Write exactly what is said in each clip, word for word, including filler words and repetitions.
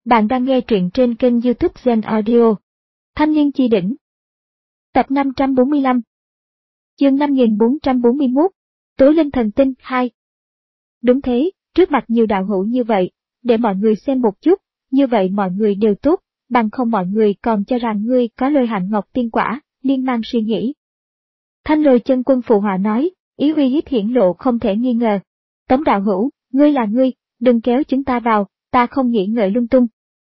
Bạn đang nghe truyện trên kênh YouTube Zen Audio. Thanh niên chi đỉnh. Tập năm trăm bốn mươi lăm. Chương năm nghìn bốn trăm bốn mươi mốt. Tối linh thần tinh hai. Đúng thế, trước mặt nhiều đạo hữu như vậy, để mọi người xem một chút, như vậy mọi người đều tốt, bằng không mọi người còn cho rằng ngươi có lôi hạnh ngọc tiên quả, liên mang suy nghĩ. Thanh Lôi Chân Quân phụ họa nói, ý uy hiếp hiển lộ không thể nghi ngờ. Tống đạo hữu, ngươi là ngươi, đừng kéo chúng ta vào, ta không nghĩ ngợi lung tung.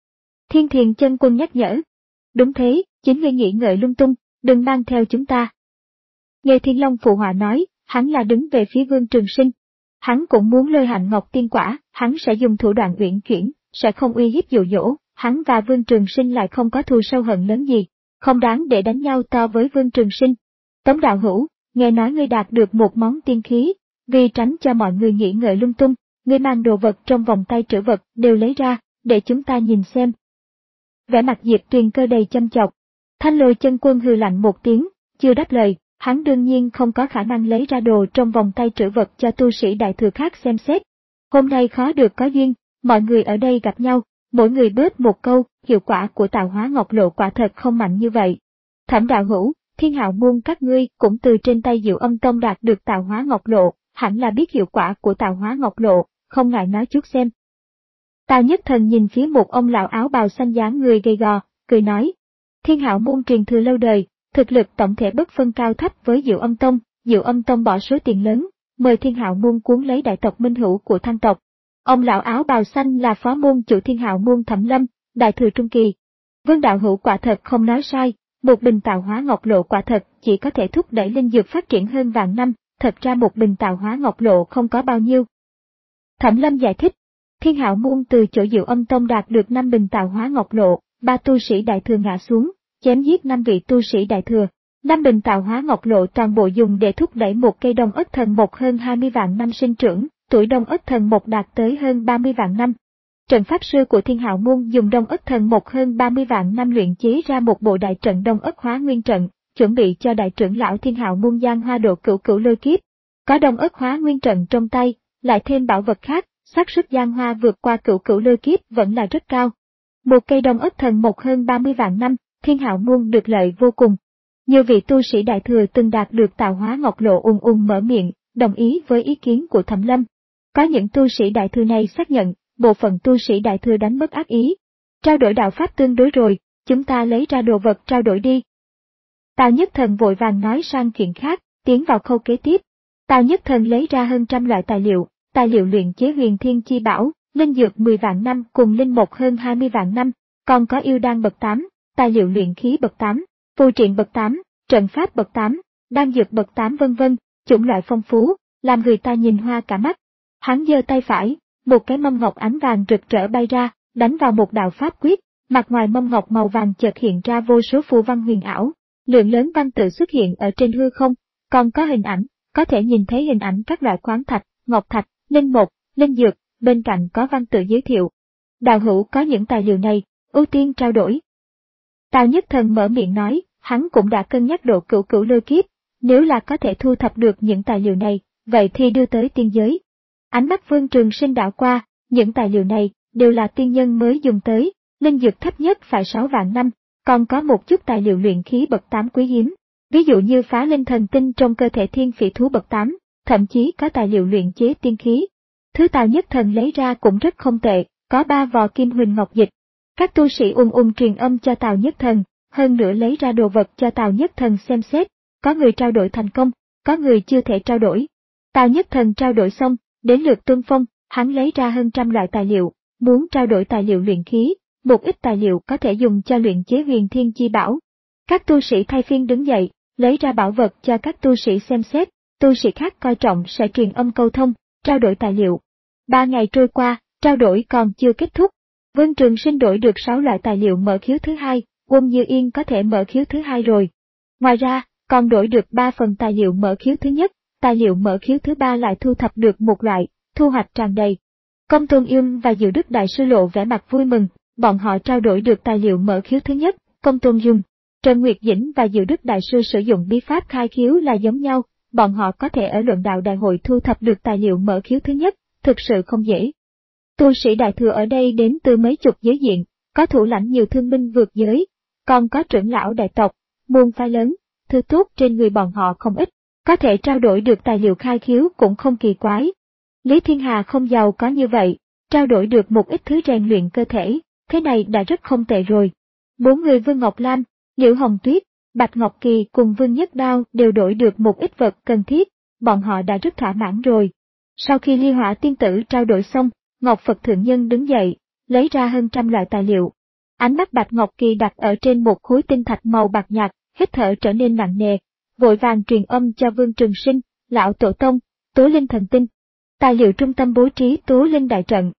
Thiên Thiền Chân Quân nhắc nhở. Đúng thế, chính ngươi nghĩ ngợi lung tung, đừng mang theo chúng ta. Nghe Thiên Long phụ họa nói, hắn là đứng về phía Vương Trường Sinh. Hắn cũng muốn lôi hạnh ngọc tiên quả, hắn sẽ dùng thủ đoạn uyển chuyển, sẽ không uy hiếp dụ dỗ, hắn và Vương Trường Sinh lại không có thù sâu hận lớn gì, không đáng để đánh nhau to với Vương Trường Sinh. Tống đạo hữu, nghe nói ngươi đạt được một món tiên khí, vì tránh cho mọi người nghĩ ngợi lung tung, ngươi mang đồ vật trong vòng tay trữ vật đều lấy ra, để chúng ta nhìn xem. Vẻ mặt Diệp Tuyền Cơ đầy châm chọc. Thanh Lôi Chân Quân hừ lạnh một tiếng, chưa đáp lời, hắn đương nhiên không có khả năng lấy ra đồ trong vòng tay trữ vật cho tu sĩ đại thừa khác xem xét. Hôm nay khó được có duyên, mọi người ở đây gặp nhau, mỗi người bớt một câu, hiệu quả của tạo hóa ngọc lộ quả thật không mạnh như vậy. Thẩm đạo hữu, Thiên Hạo môn các ngươi cũng từ trên tay Diệu Âm Tông đạt được tạo hóa ngọc lộ, hẳn là biết hiệu quả của tạo hóa ngọc lộ, không ngại nói chút xem. Tào Nhất Thần nhìn phía một ông lão áo bào xanh dáng người gầy gò, cười nói. Thiên Hạo môn truyền thừa lâu đời, thực lực tổng thể bất phân cao thấp với Diệu Âm Tông, Diệu Âm Tông bỏ số tiền lớn, mời Thiên Hạo môn cuốn lấy đại tộc minh hữu của Thăng tộc. Ông lão áo bào xanh là phó môn chủ Thiên Hạo môn Thẩm Lâm, đại thừa trung kỳ. Vương đạo hữu quả thật không nói sai, một bình tạo hóa ngọc lộ quả thật chỉ có thể thúc đẩy linh dược phát triển hơn vạn năm, thật ra một bình tạo hóa ngọc lộ không có bao nhiêu. Thẩm Lâm giải thích. Thiên Hạo môn từ chỗ Diệu Âm Tông đạt được năm bình tạo hóa ngọc lộ, ba tu sĩ đại thừa ngã xuống, chém giết năm vị tu sĩ đại thừa. Năm bình tạo hóa ngọc lộ toàn bộ dùng để thúc đẩy một cây đông ất thần mộc hơn hai mươi vạn năm sinh trưởng, tuổi đông ất thần mộc đạt tới hơn ba mươi vạn năm. Trận pháp sư của Thiên Hạo môn dùng đông ất thần mộc hơn ba mươi vạn năm luyện chế ra một bộ đại trận đông ất hóa nguyên trận, chuẩn bị cho đại trưởng lão Thiên Hạo môn Giang Hoa độ cửu cửu lôi kiếp. Có đông ất hóa nguyên trận trong tay, lại thêm bảo vật khác, xác suất Giang Hoa vượt qua cửu cửu lôi kiếp vẫn là rất cao. Một cây đông ất thần mộc hơn ba mươi vạn năm, Thiên Hạo môn được lợi vô cùng. Nhiều vị tu sĩ đại thừa từng đạt được tạo hóa ngọc lộ ung ung mở miệng, đồng ý với ý kiến của Thẩm Lâm. Có những tu sĩ đại thừa này xác nhận, bộ phận tu sĩ đại thừa đánh mất ác ý. Trao đổi đạo pháp tương đối rồi, chúng ta lấy ra đồ vật trao đổi đi. Tào Nhất Thần vội vàng nói sang chuyện khác, tiến vào khâu kế tiếp. Tào Nhất Thần lấy ra hơn trăm loại tài liệu, tài liệu luyện chế huyền thiên chi bảo, linh dược mười vạn năm cùng linh mộc hơn hai mươi vạn năm, còn có yêu đan bậc tám, tài liệu luyện khí bậc tám, phù triện bậc tám, trận pháp bậc tám, đan dược bậc tám vân vân, chủng loại phong phú, làm người ta nhìn hoa cả mắt. Hắn giơ tay phải, một cái mâm ngọc ánh vàng rực rỡ bay ra, đánh vào một đạo pháp quyết, mặt ngoài mâm ngọc màu vàng chợt hiện ra vô số phù văn huyền ảo, lượng lớn văn tự xuất hiện ở trên hư không, còn có hình ảnh, có thể nhìn thấy hình ảnh các loại khoáng thạch, ngọc thạch, linh mộc, linh dược, bên cạnh có văn tự giới thiệu. Đạo hữu có những tài liệu này, ưu tiên trao đổi. Tào Nhất Thần mở miệng nói, hắn cũng đã cân nhắc độ cửu cửu lôi kiếp, nếu là có thể thu thập được những tài liệu này, vậy thì đưa tới tiên giới. Ánh mắt Vương Trường Sinh đảo qua, những tài liệu này đều là tiên nhân mới dùng tới, linh dược thấp nhất phải sáu vạn năm, còn có một chút tài liệu luyện khí bậc tám quý hiếm, ví dụ như phá linh thần tinh trong cơ thể thiên phỉ thú bậc tám, thậm chí có tài liệu luyện chế tiên khí. Thứ Tào Nhất Thần lấy ra cũng rất không tệ, có ba vò kim huỳnh ngọc dịch. Các tu sĩ ung ung truyền âm cho Tào Nhất Thần, hơn nữa lấy ra đồ vật cho Tào Nhất Thần xem xét, có người trao đổi thành công, có người chưa thể trao đổi. Tào Nhất Thần trao đổi xong, đến lượt Tuân Phong, hắn lấy ra hơn trăm loại tài liệu, muốn trao đổi tài liệu luyện khí, một ít tài liệu có thể dùng cho luyện chế huyền thiên chi bảo. Các tu sĩ thay phiên đứng dậy, lấy ra bảo vật cho các tu sĩ xem xét, tu sĩ khác coi trọng sẽ truyền âm câu thông, trao đổi tài liệu. Ba ngày trôi qua, trao đổi còn chưa kết thúc. Vương Trường Sinh đổi được sáu loại tài liệu mở khiếu thứ hai, Quân Như Yên có thể mở khiếu thứ hai rồi. Ngoài ra, còn đổi được ba phần tài liệu mở khiếu thứ nhất, tài liệu mở khiếu thứ ba lại thu thập được một loại, thu hoạch tràn đầy. Công Tôn Yêm và Diệu Đức Đại Sư lộ vẻ mặt vui mừng, bọn họ trao đổi được tài liệu mở khiếu thứ nhất, Công Tôn Yêm, Trần Nguyệt Dĩnh và Diệu Đức Đại Sư sử dụng bí pháp khai khiếu là giống nhau, bọn họ có thể ở luận đạo đại hội thu thập được tài liệu mở khiếu thứ nhất, thực sự không dễ. Tu sĩ đại thừa ở đây đến từ mấy chục giới diện, có thủ lãnh nhiều thương binh vượt giới, còn có trưởng lão đại tộc, môn phái lớn, thứ tốt trên người bọn họ không ít, có thể trao đổi được tài liệu khai khiếu cũng không kỳ quái. Lý Thiên Hà không giàu có như vậy, trao đổi được một ít thứ rèn luyện cơ thể, thế này đã rất không tệ rồi. Bốn người Vương Ngọc Lam, Liễu Hồng Tuyết, Bạch Ngọc Kỳ cùng Vương Nhất Đao đều đổi được một ít vật cần thiết, bọn họ đã rất thỏa mãn rồi. Sau khi Ly Hỏa tiên tử trao đổi xong, Ngọc Phật Thượng Nhân đứng dậy, lấy ra hơn trăm loại tài liệu. Ánh mắt Bạch Ngọc Kỳ đặt ở trên một khối tinh thạch màu bạc nhạt, hít thở trở nên nặng nề, vội vàng truyền âm cho Vương Trường Sinh, Lão Tổ Tông, Tố Linh Thần Tinh. Tài liệu trung tâm bố trí Tố Linh Đại Trận.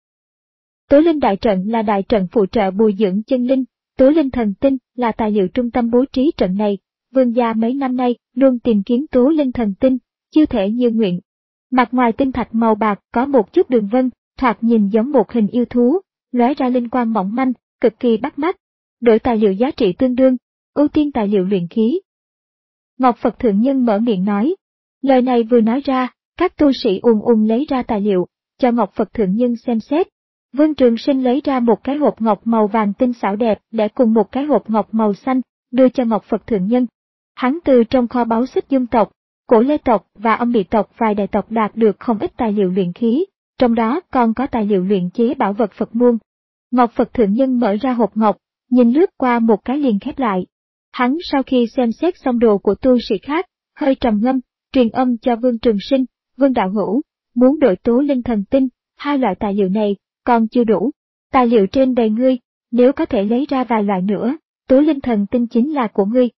Tố Linh Đại Trận là đại trận phụ trợ bồi dưỡng chân linh, Tố Linh Thần Tinh là tài liệu trung tâm bố trí trận này. Vương gia mấy năm nay luôn tìm kiếm Tố Linh Thần Tinh, chưa thể như nguyện. Mặt ngoài tinh thạch màu bạc có một chút đường vân, thoạt nhìn giống một hình yêu thú, lóe ra linh quang mỏng manh, cực kỳ bắt mắt. Đổi tài liệu giá trị tương đương, ưu tiên tài liệu luyện khí. Ngọc Phật Thượng Nhân mở miệng nói. Lời này vừa nói ra, các tu sĩ ùn ùn lấy ra tài liệu, cho Ngọc Phật Thượng Nhân xem xét. Vương Trường Sinh lấy ra một cái hộp ngọc màu vàng tinh xảo đẹp để cùng một cái hộp ngọc màu xanh, đưa cho Ngọc Phật Thượng Nhân. Hắn từ trong kho báu Xích Dung tộc, Cổ Lê tộc và Âm Bị tộc vài đại tộc đạt được không ít tài liệu luyện khí, trong đó còn có tài liệu luyện chế bảo vật Phật môn. Ngọc Phật Thượng Nhân mở ra hộp ngọc, nhìn lướt qua một cái liền khép lại. Hắn sau khi xem xét xong đồ của tu sĩ khác, hơi trầm ngâm, truyền âm cho Vương Trường Sinh, Vương Đạo Hữu, muốn đổi Tố Linh Thần Tinh, hai loại tài liệu này còn chưa đủ. Tài liệu trên đầy ngươi, nếu có thể lấy ra vài loại nữa, Tố Linh Thần Tinh chính là của ngươi.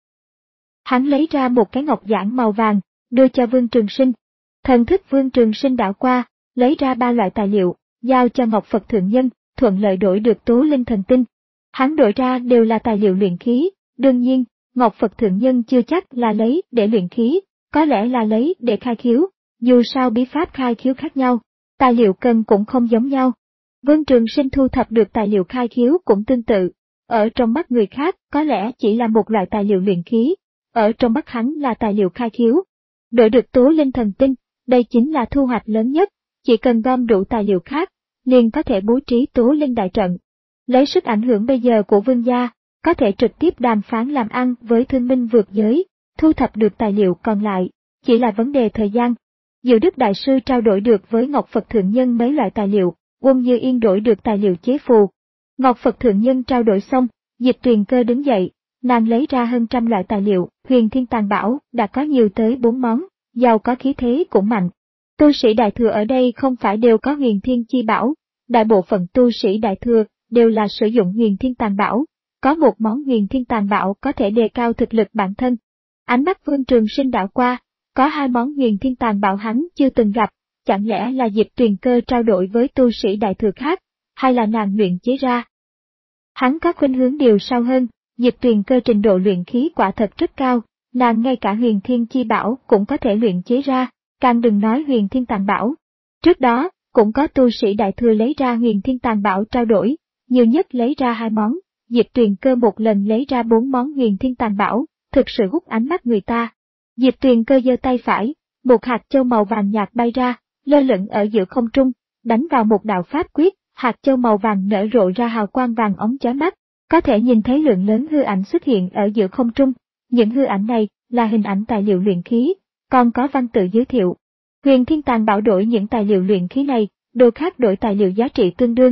Hắn lấy ra một cái ngọc giản màu vàng, đưa cho Vương Trường Sinh. Thần thức Vương Trường Sinh đảo qua, lấy ra ba loại tài liệu, giao cho Ngọc Phật Thượng Nhân, thuận lợi đổi được Tố Linh Thần Tinh. Hắn đổi ra đều là tài liệu luyện khí, đương nhiên, Ngọc Phật Thượng Nhân chưa chắc là lấy để luyện khí, có lẽ là lấy để khai khiếu, dù sao bí pháp khai khiếu khác nhau, tài liệu cần cũng không giống nhau. Vương Trường Sinh thu thập được tài liệu khai khiếu cũng tương tự, ở trong mắt người khác có lẽ chỉ là một loại tài liệu luyện khí, ở trong mắt hắn là tài liệu khai khiếu. Đổi được Tố Linh Thần Tinh, đây chính là thu hoạch lớn nhất, chỉ cần gom đủ tài liệu khác, liền có thể bố trí Tố Linh Đại Trận. Lấy sức ảnh hưởng bây giờ của Vương gia, có thể trực tiếp đàm phán làm ăn với thương minh vượt giới, thu thập được tài liệu còn lại, chỉ là vấn đề thời gian. Diệu Đức Đại Sư trao đổi được với Ngọc Phật Thượng Nhân mấy loại tài liệu, Uông Như Yên đổi được tài liệu chế phù. Ngọc Phật Thượng Nhân trao đổi xong, Diệp Tuyền Cơ đứng dậy, nàng lấy ra hơn trăm loại tài liệu, Huyền Thiên Tàn Bảo đã có nhiều tới bốn món, giàu có khí thế cũng mạnh. Tu sĩ Đại Thừa ở đây không phải đều có Huyền Thiên Chi Bảo, đại bộ phận tu sĩ Đại Thừa đều là sử dụng Huyền Thiên Tàn Bảo, có một món Huyền Thiên Tàn Bảo có thể đề cao thực lực bản thân. Ánh mắt Vương Trường Sinh đảo qua, có hai món Huyền Thiên Tàn Bảo hắn chưa từng gặp, chẳng lẽ là Diệp Tuyền Cơ trao đổi với tu sĩ Đại Thừa khác, hay là nàng luyện chế ra? Hắn có khuynh hướng điều sau hơn, Diệp Tuyền Cơ trình độ luyện khí quả thật rất cao, nàng ngay cả Huyền Thiên Chi Bảo cũng có thể luyện chế ra, càng đừng nói Huyền Thiên Tàn Bảo. Trước đó, cũng có tu sĩ Đại Thừa lấy ra Huyền Thiên Tàn Bảo trao đổi, nhiều nhất lấy ra hai món, Diệp Tuyền Cơ một lần lấy ra bốn món Huyền Thiên Tàn Bảo, thực sự hút ánh mắt người ta. Diệp Tuyền Cơ giơ tay phải, một hạt châu màu vàng nhạt bay ra, lơ lửng ở giữa không trung, đánh vào một đạo pháp quyết, hạt châu màu vàng nở rộ ra hào quang vàng óng chói mắt, có thể nhìn thấy lượng lớn hư ảnh xuất hiện ở giữa không trung. Những hư ảnh này là hình ảnh tài liệu luyện khí, còn có văn tự giới thiệu. Huyền Thiên Tàn Bảo đổi những tài liệu luyện khí này, đồ khác đổi tài liệu giá trị tương đương.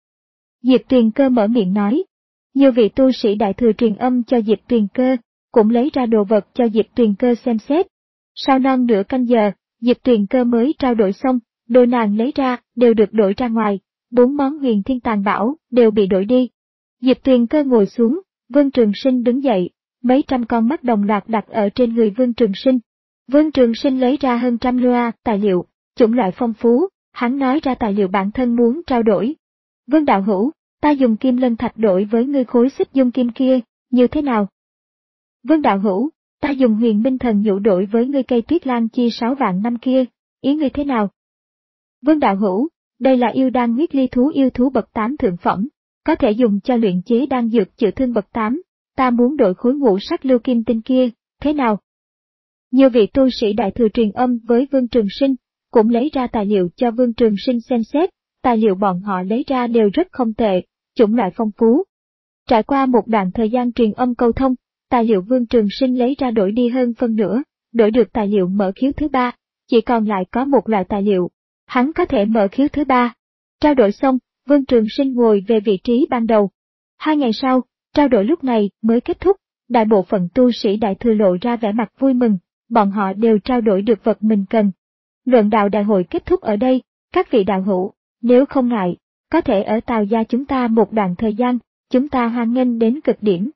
Diệp Tuyền Cơ mở miệng nói. Nhiều vị tu sĩ Đại Thừa truyền âm cho Diệp Tuyền Cơ, cũng lấy ra đồ vật cho Diệp Tuyền Cơ xem xét. Sau non nửa canh giờ, Diệp Tuyền Cơ mới trao đổi xong, đồ nàng lấy ra đều được đổi ra ngoài, bốn món Huyền Thiên Tàn Bảo đều bị đổi đi. Diệp Tuyền Cơ ngồi xuống, Vương Trường Sinh đứng dậy, mấy trăm con mắt đồng loạt đặt ở trên người Vương Trường Sinh. Vương Trường Sinh lấy ra hơn trăm loa tài liệu, chủng loại phong phú, hắn nói ra tài liệu bản thân muốn trao đổi. Vương Đạo Hữu, ta dùng Kim Lân Thạch đổi với ngươi khối Xích Dung Kim kia, như thế nào? Vương Đạo Hữu, ta dùng Huyền Minh Thần Nhũ đổi với ngươi cây Tuyết Lan Chi sáu vạn năm kia, ý ngươi thế nào? Vương Đạo Hữu, đây là yêu đan huyết ly thú yêu thú bậc tám thượng phẩm, có thể dùng cho luyện chế đan dược chữa thương bậc tám, ta muốn đổi khối ngũ sắc lưu kim tinh kia, thế nào? Nhiều vị tu sĩ Đại Thừa truyền âm với Vương Trường Sinh, cũng lấy ra tài liệu cho Vương Trường Sinh xem xét, tài liệu bọn họ lấy ra đều rất không tệ, chủng loại phong phú. Trải qua một đoạn thời gian truyền âm câu thông, tài liệu Vương Trường Sinh lấy ra đổi đi hơn phân nửa, đổi được tài liệu mở khiếu thứ ba, chỉ còn lại có một loại tài liệu. Hắn có thể mở khiếu thứ ba. Trao đổi xong, Vương Trường Sinh ngồi về vị trí ban đầu. Hai ngày sau, trao đổi lúc này mới kết thúc, đại bộ phận tu sĩ Đại Thừa lộ ra vẻ mặt vui mừng, bọn họ đều trao đổi được vật mình cần. Luận đạo đại hội kết thúc ở đây, các vị đạo hữu, nếu không ngại, có thể ở Tào gia chúng ta một đoạn thời gian, chúng ta hoan nghênh đến cực điểm.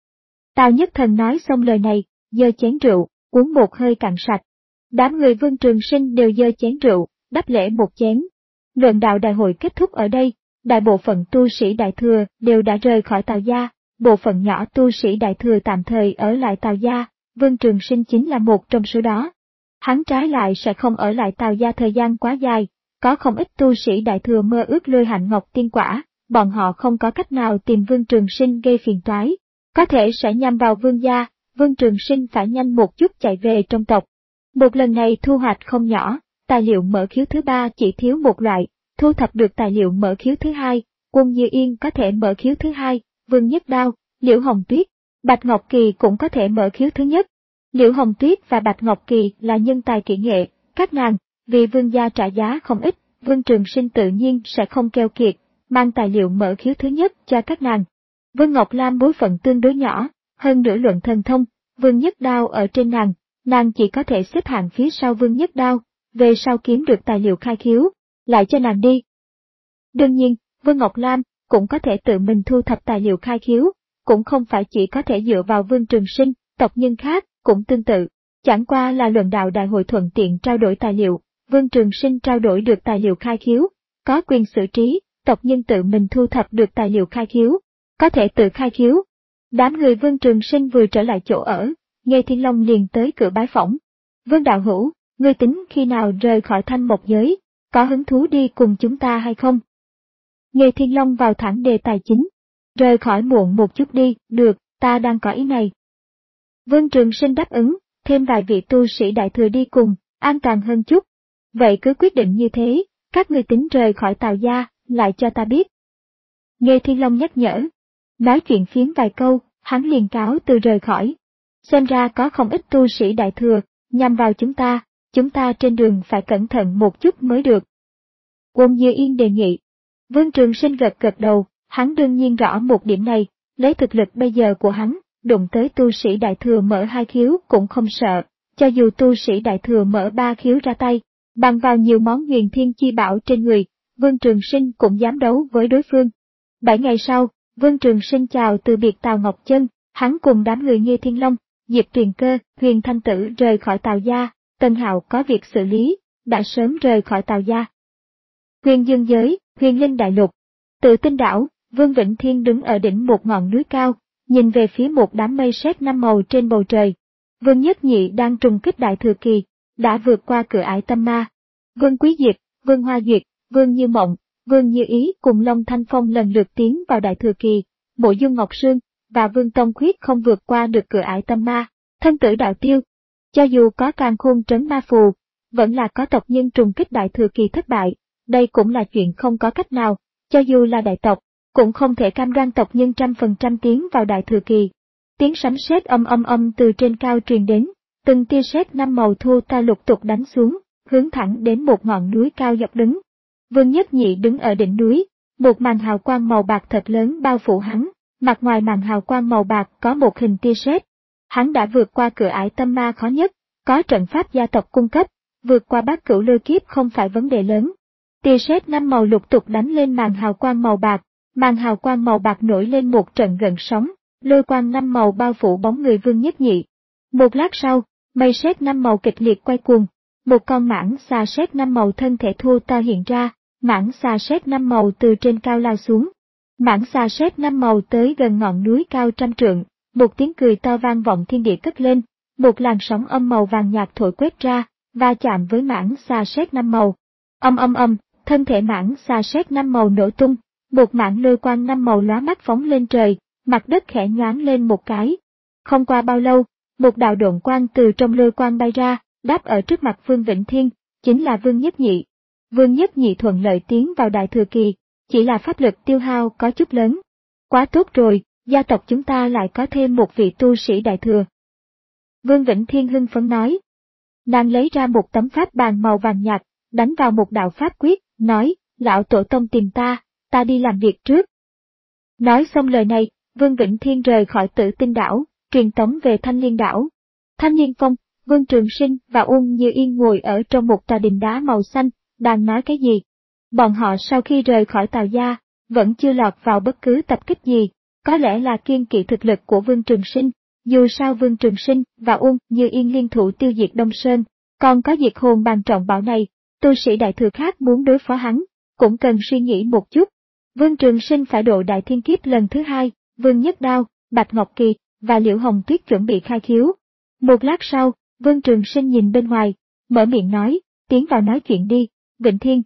Tào Nhất Thần nói xong lời này, giơ chén rượu, uống một hơi cạn sạch. Đám người Vương Trường Sinh đều giơ chén rượu, đáp lễ một chén. Luận đạo đại hội kết thúc ở đây, đại bộ phận tu sĩ Đại Thừa đều đã rời khỏi Tào gia, bộ phận nhỏ tu sĩ Đại Thừa tạm thời ở lại Tào gia, Vương Trường Sinh chính là một trong số đó. Hắn trái lại sẽ không ở lại Tào gia thời gian quá dài, có không ít tu sĩ Đại Thừa mơ ước lôi hạnh ngọc tiên quả, bọn họ không có cách nào tìm Vương Trường Sinh gây phiền toái, có thể sẽ nhằm vào Vương gia, Vương Trường Sinh phải nhanh một chút chạy về trong tộc. Một lần này thu hoạch không nhỏ, tài liệu mở khiếu thứ ba chỉ thiếu một loại, thu thập được tài liệu mở khiếu thứ hai, Quân Như Yên có thể mở khiếu thứ hai, Vương Nhất Đao, Liễu Hồng Tuyết, Bạch Ngọc Kỳ cũng có thể mở khiếu thứ nhất. Liễu Hồng Tuyết và Bạch Ngọc Kỳ là nhân tài kỹ nghệ, các nàng, vì Vương gia trả giá không ít, Vương Trường Sinh tự nhiên sẽ không keo kiệt, mang tài liệu mở khiếu thứ nhất cho các nàng. Vương Ngọc Lam bối phận tương đối nhỏ, hơn nữa luận thần thông, Vương Nhất Đao ở trên nàng, nàng chỉ có thể xếp hạng phía sau Vương Nhất Đao, về sau kiếm được tài liệu khai khiếu, lại cho nàng đi. Đương nhiên, Vương Ngọc Lam cũng có thể tự mình thu thập tài liệu khai khiếu, cũng không phải chỉ có thể dựa vào Vương Trường Sinh, tộc nhân khác cũng tương tự, chẳng qua là luận đạo đại hội thuận tiện trao đổi tài liệu, Vương Trường Sinh trao đổi được tài liệu khai khiếu, có quyền xử trí, tộc nhân tự mình thu thập được tài liệu khai khiếu, có thể tự khai khiếu. Đám người Vương Trường Sinh vừa trở lại chỗ ở, Nghê Thiên Long liền tới cửa bái phỏng. Vương đạo hữu, ngươi tính khi nào rời khỏi Thanh Mộc giới, có hứng thú đi cùng chúng ta hay không? Nghê Thiên Long vào thẳng đề tài chính. Rời khỏi muộn một chút đi, được, ta đang có ý này. Vương Trường Sinh đáp ứng, thêm vài vị tu sĩ Đại Thừa đi cùng, an toàn hơn chút. Vậy cứ quyết định như thế, các ngươi tính rời khỏi Tào gia, lại cho ta biết. Nghê Thiên Long nhắc nhở. Nói chuyện phiếm vài câu, hắn liền cáo từ rời khỏi. Xem ra có không ít tu sĩ Đại Thừa, nhằm vào chúng ta, chúng ta trên đường phải cẩn thận một chút mới được. Quân Như Yên đề nghị. Vương Trường Sinh gật gật đầu, hắn đương nhiên rõ một điểm này, lấy thực lực bây giờ của hắn, đụng tới tu sĩ Đại Thừa mở hai khiếu cũng không sợ, cho dù tu sĩ Đại Thừa mở ba khiếu ra tay, bằng vào nhiều món huyền thiên chi bảo trên người, Vương Trường Sinh cũng dám đấu với đối phương. Bảy ngày sau, Vương Trường Sinh chào từ biệt Tào Ngọc Chân, hắn cùng đám người Nghê Thiên Long, Diệp Tuyền Cơ, Huyền Thanh Tử rời khỏi Tào gia, Tân Hạo có việc xử lý, đã sớm rời khỏi Tào gia. Huyền Dương giới, Huyền Linh đại lục, Tự Tinh đảo, Vương Vĩnh Thiên đứng ở đỉnh một ngọn núi cao, nhìn về phía một đám mây sét năm màu trên bầu trời. Vương Nhất Nhị đang trùng kích Đại Thừa Kỳ, đã vượt qua cửa ải tâm ma. Vương Quý Diệp, Vương Hoa Duyệt, Vương Như Mộng, Vương Như Ý cùng Long Thanh Phong lần lượt tiến vào Đại Thừa Kỳ, Mộ Dung Ngọc Sương và Vương Tông Khuyết không vượt qua được cửa ải tâm ma. Thân tử đạo tiêu, cho dù có càn khôn trấn ma phù, vẫn là có tộc nhân trùng kích Đại Thừa Kỳ thất bại, đây cũng là chuyện không có cách nào, cho dù là đại tộc, cũng không thể cam đoan tộc nhân trăm phần trăm tiến vào Đại Thừa Kỳ. Tiếng sấm sét âm âm âm từ trên cao truyền đến, từng tia sét năm màu thu ta lục tục đánh xuống, hướng thẳng đến một ngọn núi cao dọc đứng. Vương Nhất Nhị đứng ở đỉnh núi, một màn hào quang màu bạc thật lớn bao phủ hắn, mặt ngoài màn hào quang màu bạc có một hình tia sét. Hắn đã vượt qua cửa ải tâm ma khó nhất, có trận pháp gia tộc cung cấp, vượt qua bát cửu lôi kiếp không phải vấn đề lớn. Tia sét năm màu lục tục đánh lên màn hào quang màu bạc, màn hào quang màu bạc nổi lên một trận gợn sóng, lôi quang năm màu bao phủ bóng người Vương Nhất Nhị. Một lát sau, mây sét năm màu kịch liệt quay cuồng, một con mãng xà sét năm màu thân thể thô to hiện ra, mãng xà sét năm màu từ trên cao lao xuống. Mãng xà sét năm màu tới gần ngọn núi cao trăm trượng, một tiếng cười to vang vọng thiên địa cất lên, một làn sóng âm màu vàng nhạt thổi quét ra, va chạm với mãng xà sét năm màu. Âm âm âm, thân thể mãng xà sét năm màu nổ tung, một mảng lôi quang năm màu lóa mắt phóng lên trời, mặt đất khẽ nhoáng lên một cái. Không qua bao lâu, một đạo độn quang từ trong lôi quang bay ra, đáp ở trước mặt Vương Vĩnh Thiên, chính là Vương Nhất Nhị. Vương Nhất Nhị thuận lợi tiến vào Đại Thừa Kỳ, chỉ là pháp lực tiêu hao có chút lớn. Quá tốt rồi, gia tộc chúng ta lại có thêm một vị tu sĩ Đại Thừa. Vương Vĩnh Thiên hưng phấn nói. Nàng lấy ra một tấm pháp bàn màu vàng nhạt, đánh vào một đạo pháp quyết, nói, lão tổ tông tìm ta, ta đi làm việc trước. Nói xong lời này, Vương Vĩnh Thiên rời khỏi Tử Tinh đảo, truyền tống về Thanh Liên đảo. Thanh Liên Phong, Vương Trường Sinh và Uông Như Yên ngồi ở trong một tòa đình đá màu xanh, đang nói cái gì. Bọn họ sau khi rời khỏi Tào gia, vẫn chưa lọt vào bất cứ tập kích gì, có lẽ là kiêng kỵ thực lực của Vương Trường Sinh. Dù sao Vương Trường Sinh và Uông Như Yên liên thủ tiêu diệt Đông Sơn, còn có diệt hồn bàn trọng bảo này, tu sĩ Đại Thừa khác muốn đối phó hắn, cũng cần suy nghĩ một chút. Vương Trường Sinh phải độ Đại Thiên Kiếp lần thứ hai, Vương Nhất Đao, Bạch Ngọc Kỳ và Liễu Hồng Tuyết chuẩn bị khai khiếu. Một lát sau, Vương Trường Sinh nhìn bên ngoài, mở miệng nói, tiến vào nói chuyện đi, Vĩnh Thiên.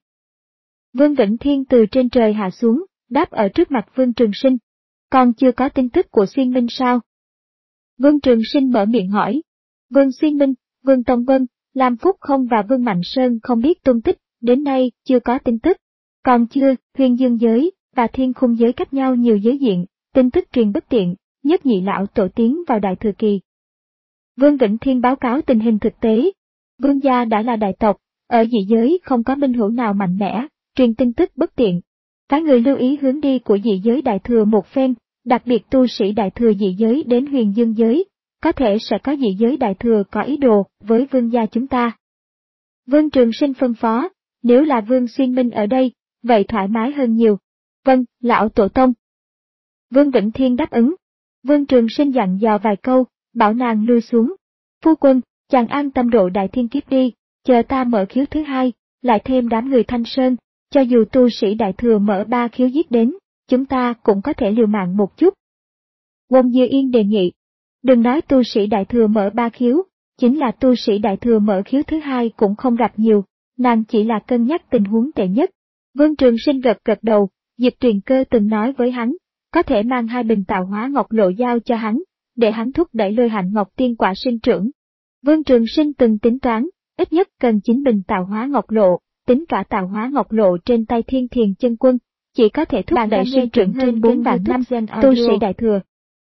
Vương Vĩnh Thiên từ trên trời hạ xuống, đáp ở trước mặt Vương Trường Sinh. Còn chưa có tin tức của Xuyên Minh sao? Vương Trường Sinh mở miệng hỏi. Vương Xuyên Minh, Vương Tông Vân, Lam Phúc Không và Vương Mạnh Sơn không biết tung tích, đến nay chưa có tin tức. Còn chưa, Huyền Dương giới và Thiên Khung giới cách nhau nhiều giới diện, tin tức truyền bất tiện, Nhất Nhị lão tổ tiến vào Đại Thừa Kỳ. Vương Vĩnh Thiên báo cáo tình hình thực tế. Vương gia đã là đại tộc, ở dị giới không có minh hữu nào mạnh mẽ, truyền tin tức bất tiện. Phái người lưu ý hướng đi của dị giới Đại Thừa một phen, đặc biệt tu sĩ Đại Thừa dị giới đến Huyền Dương giới, có thể sẽ có dị giới Đại Thừa có ý đồ với vương gia chúng ta. Vương Trường Sinh phân phó, nếu là Vương Xuyên Minh ở đây, vậy thoải mái hơn nhiều. Vâng, lão tổ tông. Vương Vĩnh Thiên đáp ứng. Vương Trường Sinh dặn dò vài câu, bảo nàng lui xuống. Phu quân, chàng an tâm độ Đại Thiên Kiếp đi, chờ ta mở khiếu thứ hai, lại thêm đám người Thanh Sơn, cho dù tu sĩ Đại Thừa mở ba khiếu giết đến, chúng ta cũng có thể liều mạng một chút. Uông Như Yên đề nghị, đừng nói tu sĩ Đại Thừa mở ba khiếu, chính là tu sĩ Đại Thừa mở khiếu thứ hai cũng không gặp nhiều, nàng chỉ là cân nhắc tình huống tệ nhất. Vương Trường Sinh gật gật đầu, Diệp Tuyền Cơ từng nói với hắn, có thể mang hai bình tạo hóa ngọc lộ giao cho hắn, để hắn thúc đẩy lôi hạnh ngọc tiên quả sinh trưởng. Vương Trường Sinh từng tính toán, ít nhất cần chín bình tạo hóa ngọc lộ, tính cả tạo hóa ngọc lộ trên tay Thiên Thiền Chân Quân, chỉ có thể thúc đẩy sinh trưởng trên bốn vạn năm tu sĩ Đại Thừa.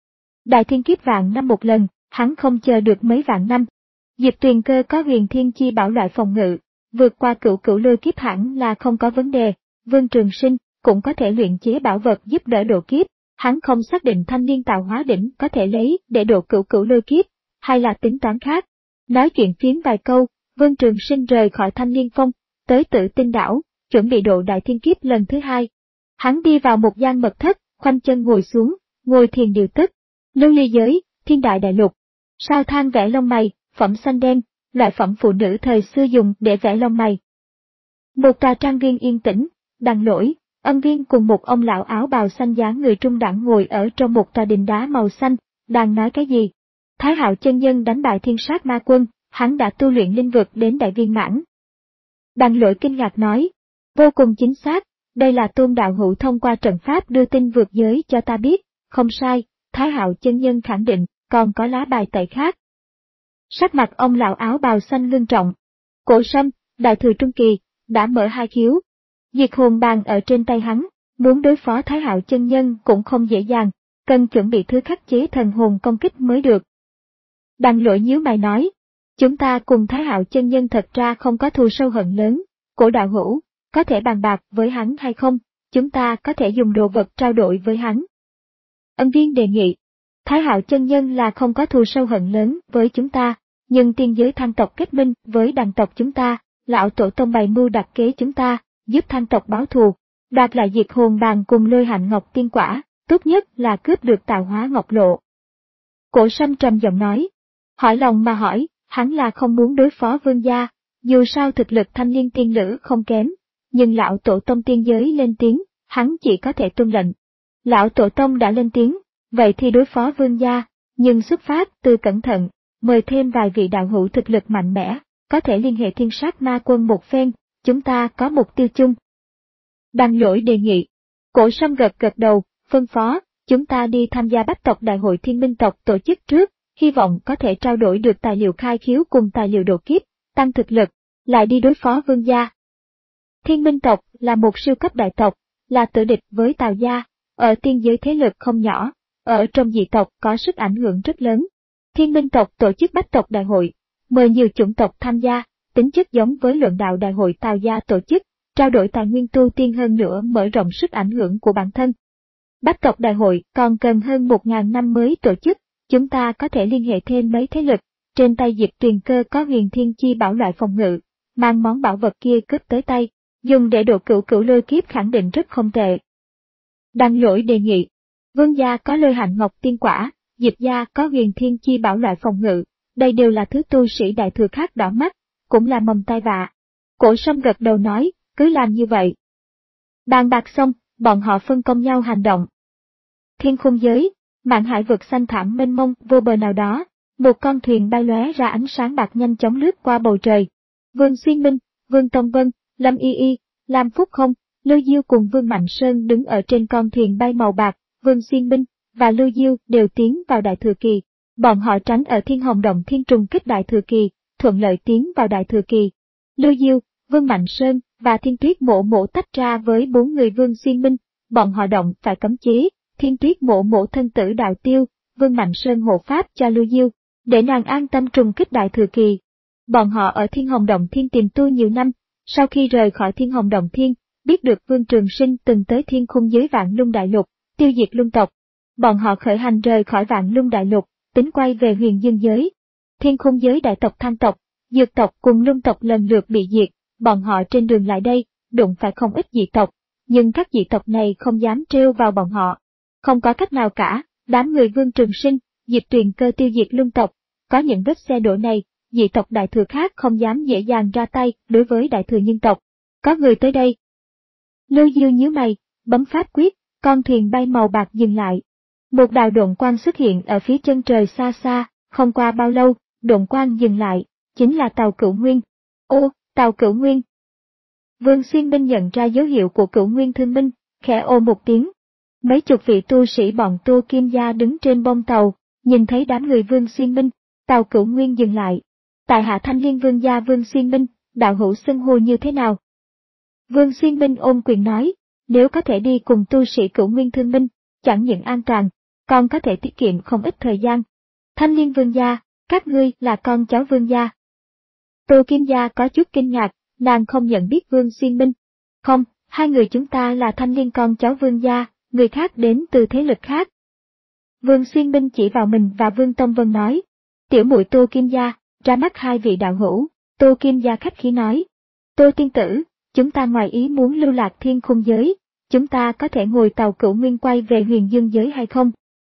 Đại Thiên Kiếp vạn năm một lần, hắn không chờ được mấy vạn năm. Diệp Tuyền Cơ có Huyền Thiên Chi bảo loại phòng ngự, vượt qua cửu cửu lôi kiếp hẳn là không có vấn đề. Vương Trường Sinh cũng có thể luyện chế bảo vật giúp đỡ độ kiếp, hắn không xác định thanh niên tạo hóa đỉnh có thể lấy để độ cửu cửu lôi kiếp, hay là tính toán khác. Nói chuyện phiếm vài câu, Vương Trường Sinh rời khỏi Thanh Liên Phong, tới Tử Tinh đảo, chuẩn bị độ Đại Thiên Kiếp lần thứ hai. Hắn đi vào một gian mật thất, khoanh chân ngồi xuống, ngồi thiền điều tức. Lưu ly giới, thiên đại đại lục. Sao than vẽ lông mày, phẩm xanh đen, loại phẩm phụ nữ thời xưa dùng để vẽ lông mày. Một tòa trang viên yên tĩnh, Đằng Lỗi, Ân Viên cùng một ông lão áo bào xanh dáng người trung đẳng ngồi ở trong một tòa đình đá màu xanh, đang nói cái gì. Thái Hạo chân nhân đánh bại Thiên Sát Ma Quân, hắn đã tu luyện linh vực đến đại viên mãn. Đằng Lỗi kinh ngạc nói, vô cùng chính xác, đây là Tôn đạo hữu thông qua trận pháp đưa tin vượt giới cho ta biết, không sai, Thái Hạo chân nhân khẳng định, còn có lá bài tẩy khác. Sắc mặt ông lão áo bào xanh ngưng trọng. Cổ Sâm, Đại Thừa Trung Kỳ, đã mở hai khiếu. Diệt hồn bàn ở trên tay hắn, muốn đối phó Thái Hạo chân nhân cũng không dễ dàng, cần chuẩn bị thứ khắc chế thần hồn công kích mới được. Đằng Lỗi nhíu mày nói, chúng ta cùng Thái Hạo chân nhân thật ra không có thù sâu hận lớn, Cổ đạo hữu, có thể bàn bạc với hắn hay không, chúng ta có thể dùng đồ vật trao đổi với hắn. Ân Viên đề nghị, Thái Hạo chân nhân là không có thù sâu hận lớn với chúng ta, nhưng tiên giới Thang tộc kết minh với đàn tộc chúng ta, lão tổ tông bày mưu đặt kế chúng ta, giúp Thang tộc báo thù, đoạt lại diệt hồn bàn cùng lôi hạnh ngọc tiên quả, tốt nhất là cướp được tạo hóa ngọc lộ. Cổ Sâm trầm giọng nói, hỏi lòng mà hỏi, hắn là không muốn đối phó vương gia, dù sao thực lực thanh niên tiên nữ không kém, nhưng lão tổ tông tiên giới lên tiếng, hắn chỉ có thể tuân lệnh. Lão tổ tông đã lên tiếng, vậy thì đối phó vương gia, nhưng xuất phát từ cẩn thận, mời thêm vài vị đạo hữu thực lực mạnh mẽ, có thể liên hệ Thiên Sát Ma Quân một phen, chúng ta có mục tiêu chung. Đằng Lỗi đề nghị, Cổ Sâm gật gật đầu, phân phó, chúng ta đi tham gia bách tộc đại hội Thiên Minh tộc tổ chức trước, hy vọng có thể trao đổi được tài liệu khai khiếu cùng tài liệu độ kiếp, tăng thực lực, lại đi đối phó vương gia. Thiên Minh tộc là một siêu cấp đại tộc, là tử địch với Tào gia, ở tiên giới thế lực không nhỏ, ở trong dị tộc có sức ảnh hưởng rất lớn. Thiên Minh tộc tổ chức bách tộc đại hội, mời nhiều chủng tộc tham gia, tính chất giống với luận đạo đại hội Tào gia tổ chức, trao đổi tài nguyên tu tiên hơn nữa mở rộng sức ảnh hưởng của bản thân. Bách tộc đại hội còn cần hơn một nghìn năm mới tổ chức, chúng ta có thể liên hệ thêm mấy thế lực, trên tay Diệp Tuyền Cơ có huyền thiên chi bảo loại phòng ngự, mang món bảo vật kia cướp tới tay, dùng để độ cửu cửu lôi kiếp khẳng định rất không tệ. Đăng Lỗi đề nghị, Vương gia có lôi hạnh ngọc tiên quả, Diệp gia có huyền thiên chi bảo loại phòng ngự, đây đều là thứ tu sĩ đại thừa khác đỏ mắt, cũng là mầm tai vạ. Cổ Sâm gật đầu nói, cứ làm như vậy. Bàn bạc xong, bọn họ phân công nhau hành động. Thiên khung giới, mạn hải vực xanh thẳm mênh mông vô bờ nào đó, một con thuyền bay lóe ra ánh sáng bạc nhanh chóng lướt qua bầu trời. Vương Xuyên Minh, Vương Tông Vân, Lâm Y Y, Lam Phúc Không, Lưu Diêu cùng Vương Mạnh Sơn đứng ở trên con thuyền bay màu bạc, Vương Xuyên Minh và Lưu Diêu đều tiến vào Đại Thừa Kỳ. Bọn họ tránh ở Thiên Hồng Động Thiên Trùng Kích Đại Thừa Kỳ, thuận lợi tiến vào Đại Thừa Kỳ. Lưu Diêu, Vương Mạnh Sơn và Thiên Tuyết Mộ Mộ tách ra với bốn người Vương Xuyên Minh, bọn họ động phải cấm chế, Thiên Tuyết Mộ Mộ thân tử đạo tiêu, Vương Mạnh Sơn hộ pháp cho Lưu Diêu, để nàng an tâm trùng kích Đại Thừa Kỳ. Bọn họ ở Thiên Hồng Động Thiên tìm tu nhiều năm, sau khi rời khỏi Thiên Hồng Động Thiên, biết được Vương Trường Sinh từng tới Thiên Khung Giới Vạn Lung Đại Lục, tiêu diệt Lung tộc. Bọn họ khởi hành rời khỏi Vạn Lung Đại Lục, tính quay về Huyền Dương Giới. Thiên Khung Giới đại tộc Thang tộc, Dược tộc cùng Lung tộc lần lượt bị diệt, bọn họ trên đường lại đây, đụng phải không ít dị tộc, nhưng các dị tộc này không dám trêu vào bọn họ. Không có cách nào cả, đám người Vương Trường Sinh, Diệp Tuyền Cơ tiêu diệt Lung tộc, có những vết xe đổ này, dị tộc đại thừa khác không dám dễ dàng ra tay đối với đại thừa nhân tộc. Có người tới đây. Lưu Diêu nhíu mày, bấm pháp quyết, con thuyền bay màu bạc dừng lại. Một đạo độn quang xuất hiện ở phía chân trời xa xa, không qua bao lâu, độn quang dừng lại, chính là tàu Cửu Nguyên. Ô, tàu Cửu Nguyên. Vương Xuyên Minh nhận ra dấu hiệu của Cửu Nguyên Thương Minh, khẽ ô một tiếng. Mấy chục vị tu sĩ bọn Tô Kim Gia đứng trên bông tàu, nhìn thấy đám người Vương Xuyên Minh, tàu Cửu Nguyên dừng lại. Tại hạ Thanh Liên Vương gia Vương Xuyên Minh, đạo hữu xưng hô như thế nào? Vương Xuyên Minh ôm quyền nói, nếu có thể đi cùng tu sĩ Cửu Nguyên Thương Minh, chẳng những an toàn, còn có thể tiết kiệm không ít thời gian. Thanh Liên Vương gia, các ngươi là con cháu Vương gia. Tô Kim Gia có chút kinh ngạc, nàng không nhận biết Vương Xuyên Minh. Không, hai người chúng ta là Thanh Liên con cháu Vương gia, người khác đến từ thế lực khác. Vương Xuyên Minh chỉ vào mình và Vương Tông Vân nói, tiểu muội Tô Kim Gia, ra mắt hai vị đạo hữu. Tô Kim Gia khách khí nói, Tô tiên tử, chúng ta ngoài ý muốn lưu lạc Thiên Khung Giới, chúng ta có thể ngồi tàu Cửu Nguyên quay về Huyền Dương Giới hay không?